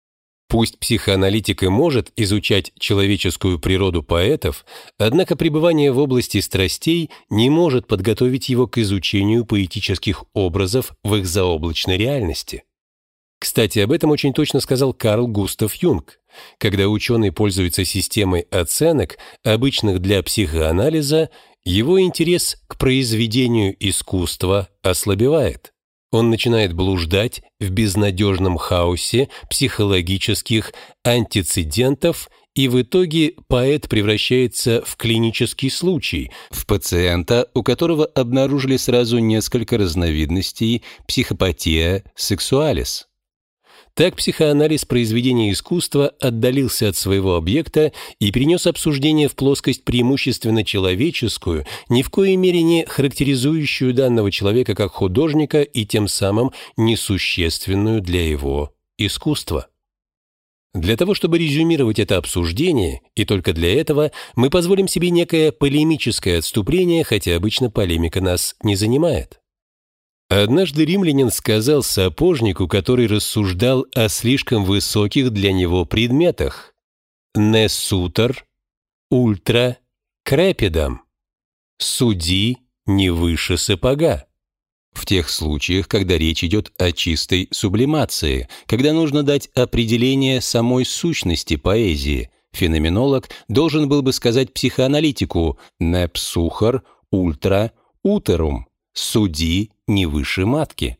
Пусть психоаналитик и может изучать человеческую природу поэтов, однако пребывание в области страстей не может подготовить его к изучению поэтических образов в их заоблачной реальности. Кстати, об этом очень точно сказал Карл Густав Юнг. Когда ученый пользуется системой оценок, обычных для психоанализа, его интерес к произведению искусства ослабевает. Он начинает блуждать в безнадежном хаосе психологических антецедентов, и в итоге поэт превращается в клинический случай, в пациента, у которого обнаружили сразу несколько разновидностей психопатия сексуалис. Так психоанализ произведения искусства отдалился от своего объекта и перенес обсуждение в плоскость преимущественно человеческую, ни в коей мере не характеризующую данного человека как художника и тем самым несущественную для его искусства. Для того, чтобы резюмировать это обсуждение, и только для этого, мы позволим себе некое полемическое отступление, хотя обычно полемика нас не занимает. Однажды римлянин сказал сапожнику, который рассуждал о слишком высоких для него предметах: «Не сутер ультра крепидам» — «суди не выше сапога». В тех случаях, когда речь идет о чистой сублимации, когда нужно дать определение самой сущности поэзии, феноменолог должен был бы сказать психоаналитику «не псухар ультра утерум» — «суди не выше матки».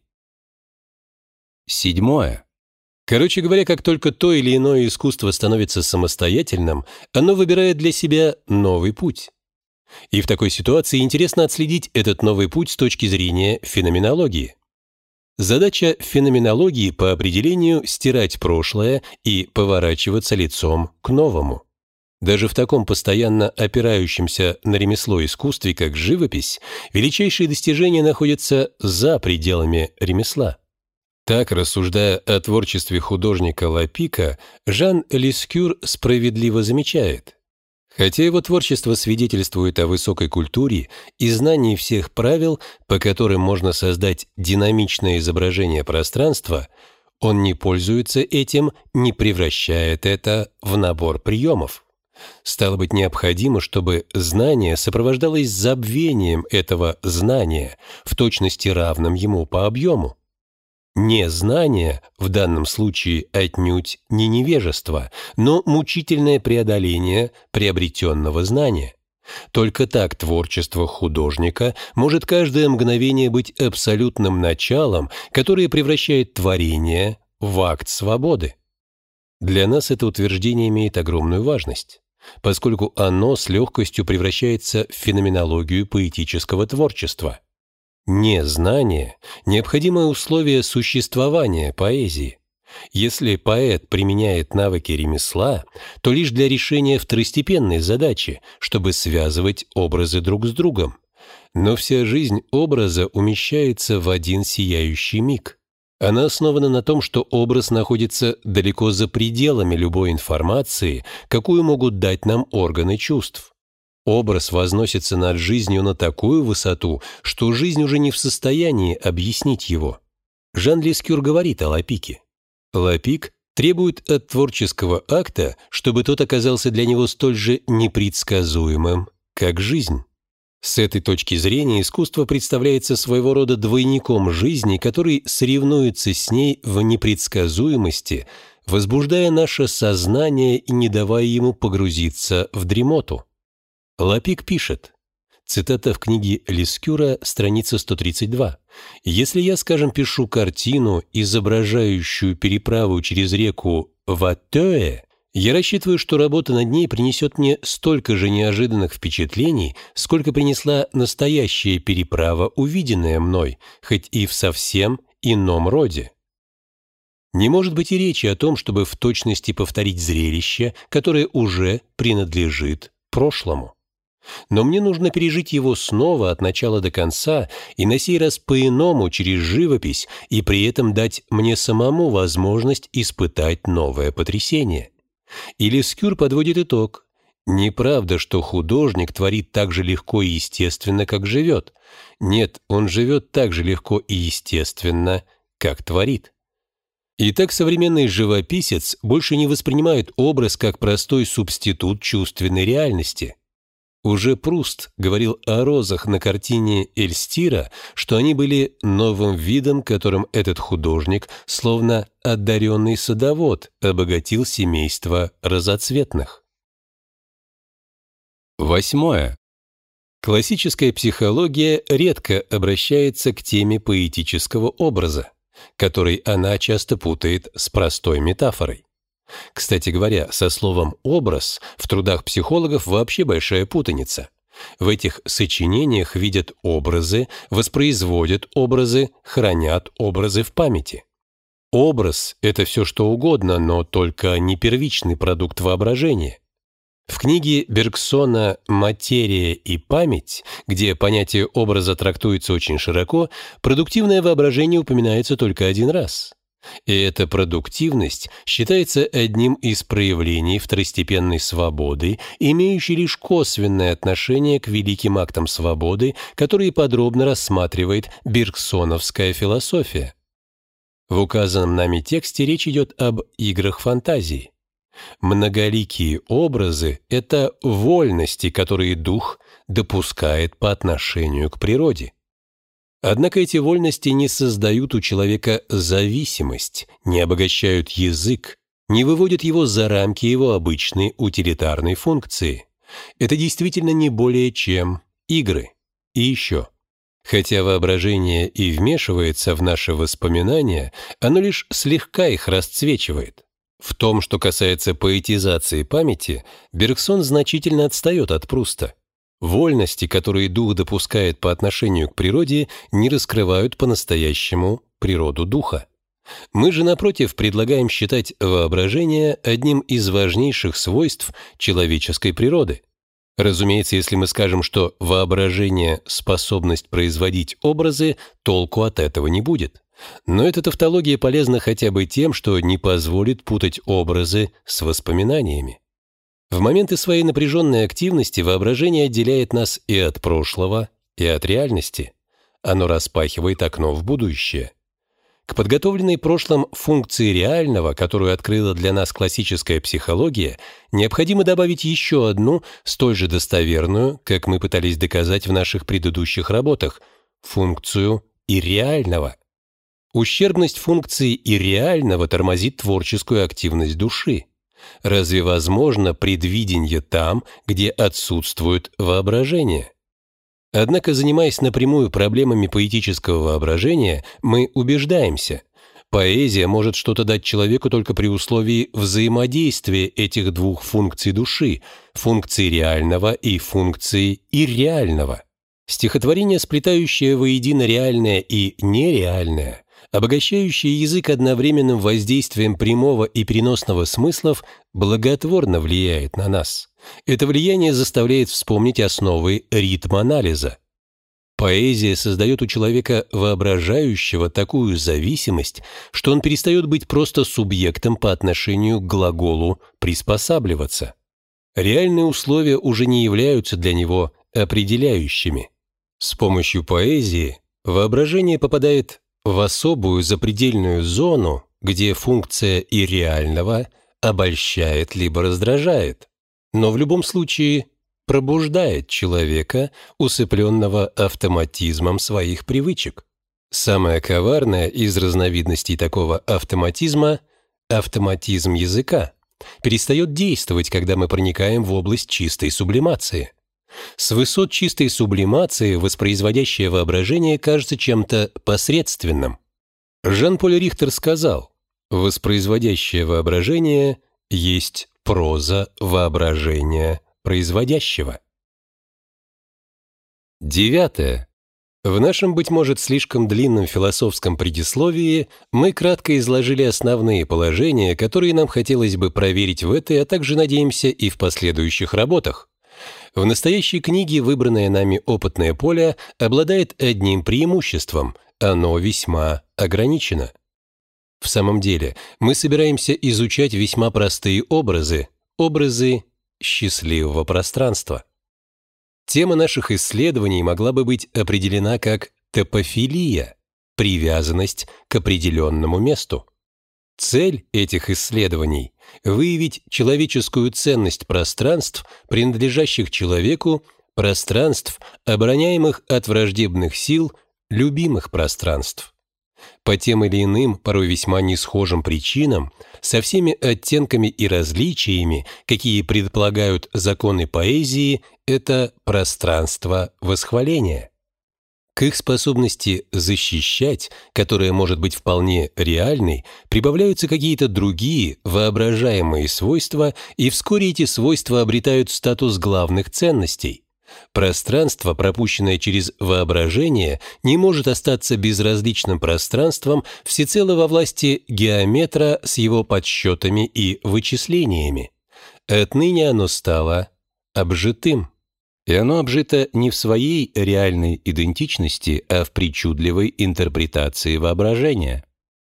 7. Короче говоря, как только то или иное искусство становится самостоятельным, оно выбирает для себя новый путь. И в такой ситуации интересно отследить этот новый путь с точки зрения феноменологии. Задача феноменологии по определению стирать прошлое и поворачиваться лицом к новому. Даже в таком постоянно опирающемся на ремесло искусстве, как живопись, величайшие достижения находятся за пределами ремесла. Так, рассуждая о творчестве художника Лапика, Жан Лескюр справедливо замечает: хотя его творчество свидетельствует о высокой культуре и знании всех правил, по которым можно создать динамичное изображение пространства, он не пользуется этим, не превращает это в набор приемов. Стало быть, необходимо, чтобы знание сопровождалось забвением этого знания, в точности равным ему по объему. Незнание в данном случае отнюдь не невежество, но мучительное преодоление приобретенного знания. Только так творчество художника может каждое мгновение быть абсолютным началом, которое превращает творение в акт свободы. Для нас это утверждение имеет огромную важность, поскольку оно с легкостью превращается в феноменологию поэтического творчества. Незнание – необходимое условие существования поэзии. Если поэт применяет навыки ремесла, то лишь для решения второстепенной задачи, чтобы связывать образы друг с другом. Но вся жизнь образа умещается в один сияющий миг. Она основана на том, что образ находится далеко за пределами любой информации, какую могут дать нам органы чувств. Образ возносится над жизнью на такую высоту, что жизнь уже не в состоянии объяснить его. Жан Лескюр говорит о Лапике. Лапик требует от творческого акта, чтобы тот оказался для него столь же непредсказуемым, как жизнь. С этой точки зрения искусство представляется своего рода двойником жизни, который соревнуется с ней в непредсказуемости, возбуждая наше сознание и не давая ему погрузиться в дремоту. Лапик пишет, цитата в книге Лескюра, страница 132, «Если я, скажем, пишу картину, изображающую переправу через реку Ватёэ, я рассчитываю, что работа над ней принесет мне столько же неожиданных впечатлений, сколько принесла настоящая переправа, увиденная мной, хоть и в совсем ином роде». Не может быть и речи о том, чтобы в точности повторить зрелище, которое уже принадлежит прошлому. Но мне нужно пережить его снова от начала до конца и на сей раз по-иному через живопись и при этом дать мне самому возможность испытать новое потрясение. И Лескюр подводит итог. Неправда, что художник творит так же легко и естественно, как живет. Нет, он живет так же легко и естественно, как творит. Итак, современный живописец больше не воспринимает образ как простой субститут чувственной реальности. Уже Пруст говорил о розах на картине Эльстира, что они были новым видом, которым этот художник, словно одаренный садовод, обогатил семейство разоцветных. 8. Классическая психология редко обращается к теме поэтического образа, который она часто путает с простой метафорой. Кстати говоря, со словом «образ» в трудах психологов вообще большая путаница. В этих сочинениях видят образы, воспроизводят образы, хранят образы в памяти. Образ — это все что угодно, но только не первичный продукт воображения. В книге Бергсона «Материя и память», где понятие образа трактуется очень широко, продуктивное воображение упоминается только один раз. И эта продуктивность считается одним из проявлений второстепенной свободы, имеющей лишь косвенное отношение к великим актам свободы, которые подробно рассматривает бергсоновская философия. В указанном нами тексте речь идет об играх фантазии. Многоликие образы — это вольности, которые дух допускает по отношению к природе. Однако эти вольности не создают у человека зависимость, не обогащают язык, не выводят его за рамки его обычной утилитарной функции. Это действительно не более чем игры. И еще. Хотя воображение и вмешивается в наши воспоминания, оно лишь слегка их расцвечивает. В том, что касается поэтизации памяти, Бергсон значительно отстает от Пруста. Вольности, которые дух допускает по отношению к природе, не раскрывают по-настоящему природу духа. Мы же, напротив, предлагаем считать воображение одним из важнейших свойств человеческой природы. Разумеется, если мы скажем, что воображение — способность производить образы, толку от этого не будет. Но эта тавтология полезна хотя бы тем, что не позволит путать образы с воспоминаниями. В моменты своей напряженной активности воображение отделяет нас и от прошлого, и от реальности. Оно распахивает окно в будущее. К подготовленной прошлым функции реального, которую открыла для нас классическая психология, необходимо добавить еще одну, столь же достоверную, как мы пытались доказать в наших предыдущих работах, функцию ирреального. Ущербность функции ирреального тормозит творческую активность души. Разве возможно предвидение там, где отсутствует воображение? Однако, занимаясь напрямую проблемами поэтического воображения, мы убеждаемся, поэзия может что-то дать человеку только при условии взаимодействия этих двух функций души, функции реального и функции ирреального. Стихотворение, сплетающее воедино реальное и нереальное, обогащающее язык одновременным воздействием прямого и переносного смыслов, благотворно влияет на нас. Это влияние заставляет вспомнить основы ритм-анализа. Поэзия создает у человека воображающего такую зависимость, что он перестает быть просто субъектом по отношению к глаголу «приспосабливаться». Реальные условия уже не являются для него определяющими. С помощью поэзии воображение попадает в особую запредельную зону, где функция ирреального обольщает либо раздражает, но в любом случае пробуждает человека, усыпленного автоматизмом своих привычек. Самая коварная из разновидностей такого автоматизма — автоматизм языка — перестает действовать, когда мы проникаем в область чистой сублимации. С высот чистой сублимации воспроизводящее воображение кажется чем-то посредственным. Жан-Поль Рихтер сказал: «Воспроизводящее воображение есть проза воображения производящего». 9. В нашем, быть может, слишком длинном философском предисловии мы кратко изложили основные положения, которые нам хотелось бы проверить в этой, а также, надеемся, и в последующих работах. В настоящей книге выбранное нами опытное поле обладает одним преимуществом – оно весьма ограничено. В самом деле, мы собираемся изучать весьма простые образы счастливого пространства. Тема наших исследований могла бы быть определена как топофилия – привязанность к определенному месту. Цель этих исследований – выявить человеческую ценность пространств, принадлежащих человеку, пространств, обороняемых от враждебных сил, любимых пространств. По тем или иным, порой весьма несхожим причинам, со всеми оттенками и различиями, какие предполагают законы поэзии, это пространство восхваления. К их способности защищать, которая может быть вполне реальной, прибавляются какие-то другие, воображаемые свойства, и вскоре эти свойства обретают статус главных ценностей. Пространство, пропущенное через воображение, не может остаться безразличным пространством всецело во власти геометра с его подсчетами и вычислениями. Отныне оно стало обжитым. И оно обжито не в своей реальной идентичности, а в причудливой интерпретации воображения.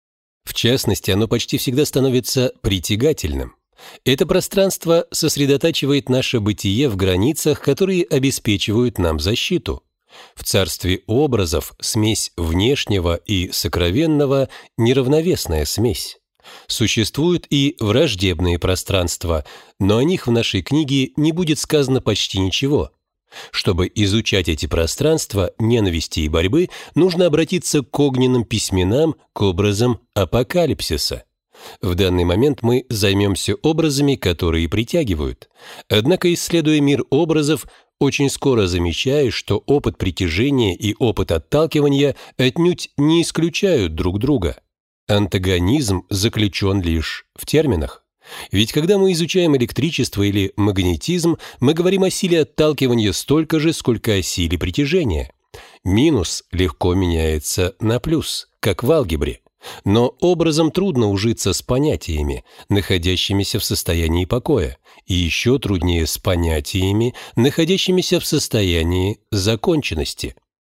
В частности, оно почти всегда становится притягательным. Это пространство сосредотачивает наше бытие в границах, которые обеспечивают нам защиту. В царстве образов смесь внешнего и сокровенного – неравновесная смесь. Существуют и враждебные пространства, но о них в нашей книге не будет сказано почти ничего. Чтобы изучать эти пространства ненависти и борьбы, нужно обратиться к огненным письменам, к образам апокалипсиса. В данный момент мы займемся образами, которые притягивают. Однако, исследуя мир образов, очень скоро замечаешь, что опыт притяжения и опыт отталкивания отнюдь не исключают друг друга. Антагонизм заключен лишь в терминах. Ведь когда мы изучаем электричество или магнетизм, мы говорим о силе отталкивания столько же, сколько о силе притяжения. Минус легко меняется на плюс, как в алгебре. Но образом трудно ужиться с понятиями, находящимися в состоянии покоя, и еще труднее с понятиями, находящимися в состоянии законченности.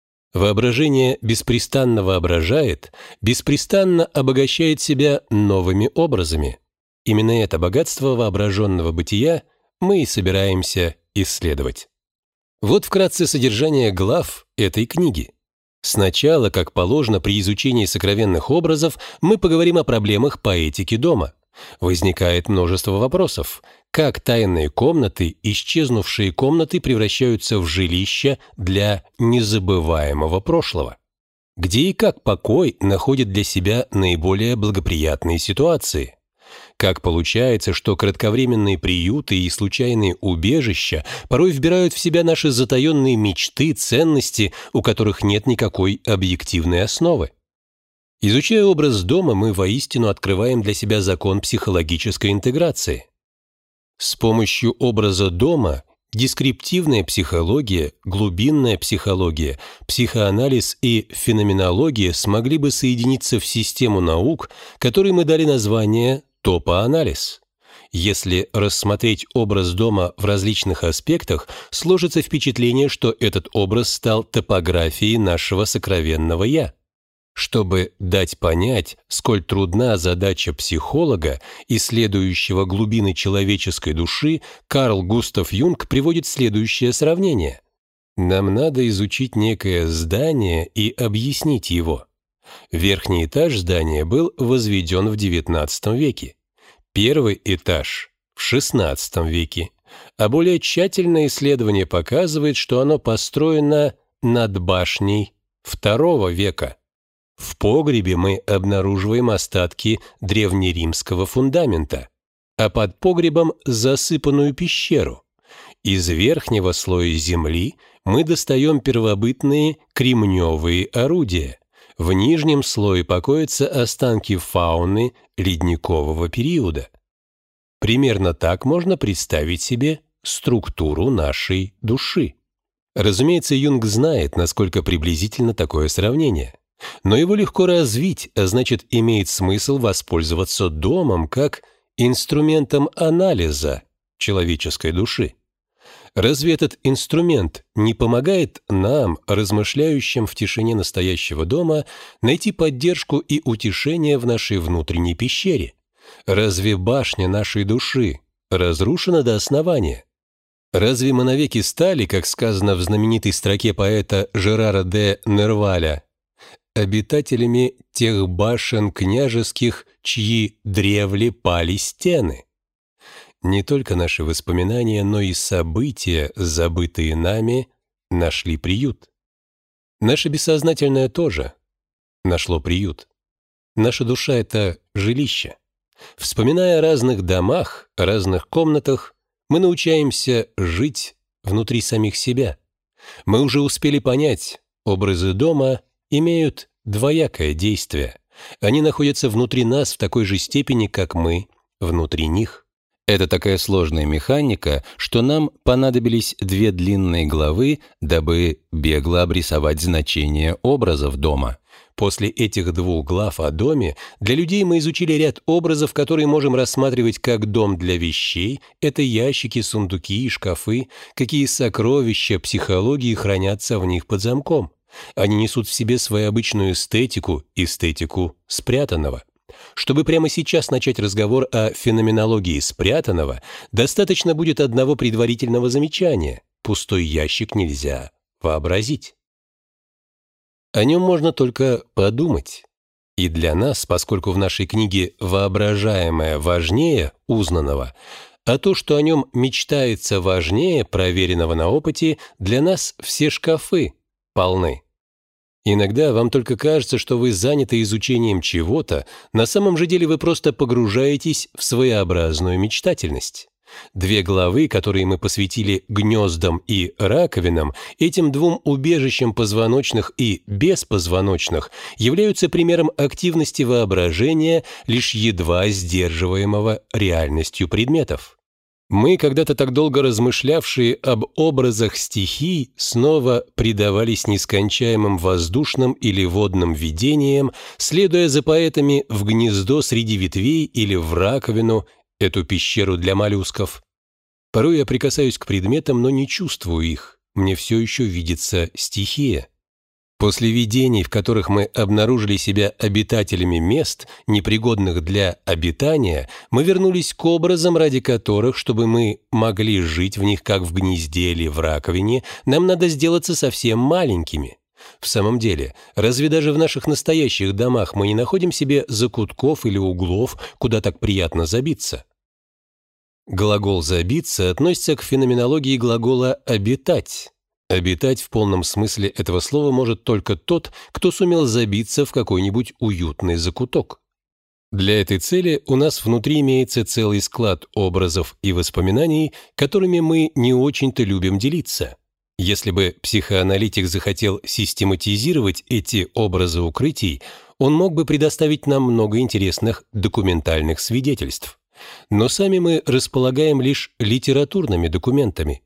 Воображение беспрестанно воображает, беспрестанно обогащает себя новыми образами. Именно это богатство воображенного бытия мы и собираемся исследовать. Вот вкратце содержание глав этой книги. Сначала, как положено при изучении сокровенных образов, мы поговорим о проблемах поэтики дома. Возникает множество вопросов. Как тайные комнаты, исчезнувшие комнаты превращаются в жилища для незабываемого прошлого? Где и как покой находит для себя наиболее благоприятные ситуации? Как получается, что кратковременные приюты и случайные убежища порой вбирают в себя наши затаенные мечты, ценности, у которых нет никакой объективной основы? Изучая образ дома, мы воистину открываем для себя закон психологической интеграции. С помощью образа дома дескриптивная психология, глубинная психология, психоанализ и феноменология смогли бы соединиться в систему наук, которой мы дали название топоанализ. Если рассмотреть образ дома в различных аспектах, сложится впечатление, что этот образ стал топографией нашего сокровенного «я». Чтобы дать понять, сколь трудна задача психолога, исследующего глубины человеческой души, Карл Густав Юнг приводит следующее сравнение. Нам надо изучить некое здание и объяснить его. Верхний этаж здания был возведен в XIX веке, первый этаж – в XVI веке, а более тщательное исследование показывает, что оно построено над башней II века. В погребе мы обнаруживаем остатки древнеримского фундамента, а под погребом – засыпанную пещеру. Из верхнего слоя земли мы достаем первобытные кремневые орудия. В нижнем слое покоятся останки фауны ледникового периода. Примерно так можно представить себе структуру нашей души. Разумеется, Юнг знает, насколько приблизительно такое сравнение. Но его легко развить, а значит, имеет смысл воспользоваться домом как инструментом анализа человеческой души. Разве этот инструмент не помогает нам, размышляющим в тишине настоящего дома, найти поддержку и утешение в нашей внутренней пещере? Разве башня нашей души разрушена до основания? Разве мы навеки стали, как сказано в знаменитой строке поэта Жерара де Нерваля, обитателями тех башен княжеских, чьи древле пали стены. Не только наши воспоминания, но и события, забытые нами, нашли приют. Наше бессознательное тоже нашло приют. Наша душа — это жилище. Вспоминая о разных домах, о разных комнатах, мы научаемся жить внутри самих себя. Мы уже успели понять, образы дома имеют двоякое действие. Они находятся внутри нас в такой же степени, как мы внутри них. Это такая сложная механика, что нам понадобились 2 длинные главы, дабы бегло обрисовать значение образов дома. После этих 2 глав о доме для людей мы изучили ряд образов, которые можем рассматривать как дом для вещей. Это ящики, сундуки и шкафы, какие сокровища психологии хранятся в них под замком. Они несут в себе свою обычную эстетику спрятанного. Чтобы прямо сейчас начать разговор о феноменологии спрятанного, достаточно будет одного предварительного замечания. Пустой ящик нельзя вообразить. О нем можно только подумать. И для нас, поскольку в нашей книге воображаемое важнее узнанного, а то, что о нем мечтается важнее проверенного на опыте, для нас все шкафы полны. Иногда вам только кажется, что вы заняты изучением чего-то, на самом же деле вы просто погружаетесь в своеобразную мечтательность. 2 главы, которые мы посвятили гнездам и раковинам, этим 2 убежищам позвоночных и беспозвоночных, являются примером активности воображения, лишь едва сдерживаемого реальностью предметов. Мы, когда-то так долго размышлявшие об образах стихий, снова предавались нескончаемым воздушным или водным видениям, следуя за поэтами в гнездо среди ветвей или в раковину, эту пещеру для моллюсков. Порой я прикасаюсь к предметам, но не чувствую их. Мне все еще видится стихия. После видений, в которых мы обнаружили себя обитателями мест, непригодных для обитания, мы вернулись к образам, ради которых, чтобы мы могли жить в них как в гнезде или в раковине, нам надо сделаться совсем маленькими. В самом деле, разве даже в наших настоящих домах мы не находим себе закутков или углов, куда так приятно забиться? Глагол «забиться» относится к феноменологии глагола «обитать». Обитать в полном смысле этого слова может только тот, кто сумел забиться в какой-нибудь уютный закуток. Для этой цели у нас внутри имеется целый склад образов и воспоминаний, которыми мы не очень-то любим делиться. Если бы психоаналитик захотел систематизировать эти образы укрытий, он мог бы предоставить нам много интересных документальных свидетельств. Но сами мы располагаем лишь литературными документами.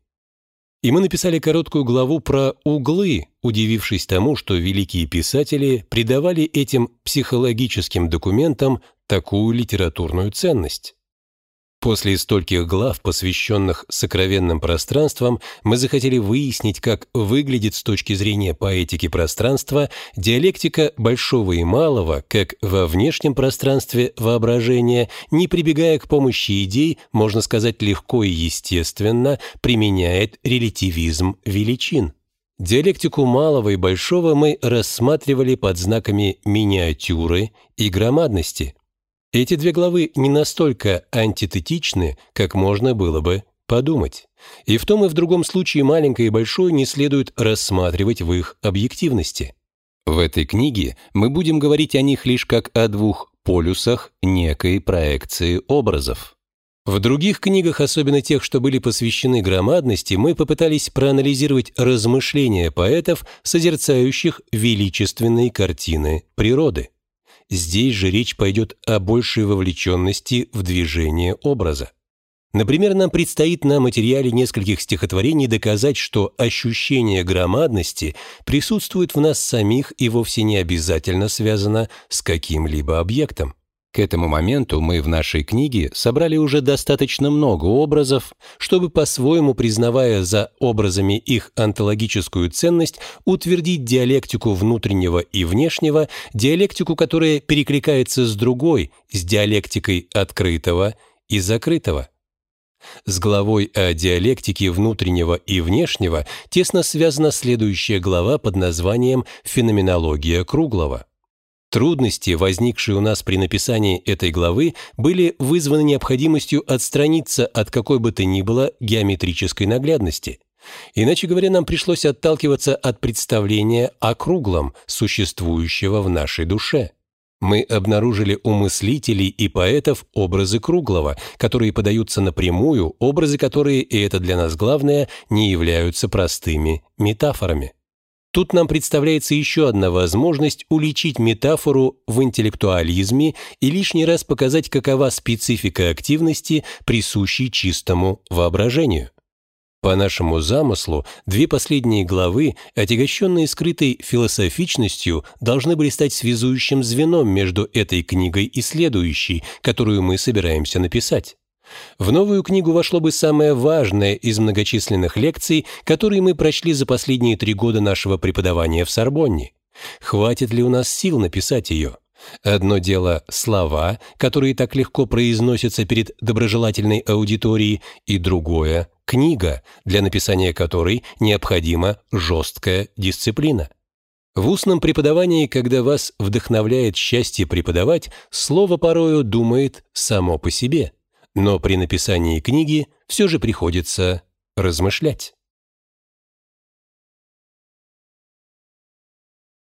И мы написали короткую главу про углы, удивившись тому, что великие писатели придавали этим психологическим документам такую литературную ценность. После стольких глав, посвященных сокровенным пространствам, мы захотели выяснить, как выглядит с точки зрения поэтики пространства диалектика большого и малого, как во внешнем пространстве воображения, не прибегая к помощи идей, можно сказать, легко и естественно, применяет релятивизм величин. Диалектику малого и большого мы рассматривали под знаками миниатюры и громадности. Эти 2 главы не настолько антитетичны, как можно было бы подумать. И в том и в другом случае маленькое и большое не следует рассматривать в их объективности. В этой книге мы будем говорить о них лишь как о 2 полюсах некой проекции образов. В других книгах, особенно тех, что были посвящены громадности, мы попытались проанализировать размышления поэтов, созерцающих величественные картины природы. Здесь же речь пойдет о большей вовлеченности в движение образа. Например, нам предстоит на материале нескольких стихотворений доказать, что ощущение громадности присутствует в нас самих и вовсе не обязательно связано с каким-либо объектом. К этому моменту мы в нашей книге собрали уже достаточно много образов, чтобы, по-своему признавая за образами их онтологическую ценность, утвердить диалектику внутреннего и внешнего, диалектику, которая перекликается с другой, с диалектикой открытого и закрытого. С главой о диалектике внутреннего и внешнего тесно связана следующая глава под названием «Феноменология круглого». Трудности, возникшие у нас при написании этой главы, были вызваны необходимостью отстраниться от какой бы то ни было геометрической наглядности. Иначе говоря, нам пришлось отталкиваться от представления о круглом, существующего в нашей душе. Мы обнаружили у мыслителей и поэтов образы круглого, которые подаются напрямую, образы которые, и это для нас главное, не являются простыми метафорами. Тут нам представляется еще одна возможность уличить метафору в интеллектуализме и лишний раз показать, какова специфика активности, присущей чистому воображению. По нашему замыслу, две последние главы, отягощенные скрытой философичностью, должны были стать связующим звеном между этой книгой и следующей, которую мы собираемся написать. В новую книгу вошло бы самое важное из многочисленных лекций, которые мы прочли за последние 3 года нашего преподавания в Сорбонне. Хватит ли у нас сил написать ее? Одно дело слова, которые так легко произносятся перед доброжелательной аудиторией, и другое — книга, для написания которой необходима жесткая дисциплина. В устном преподавании, когда вас вдохновляет счастье преподавать, слово порою думает само по себе. Но при написании книги все же приходится размышлять.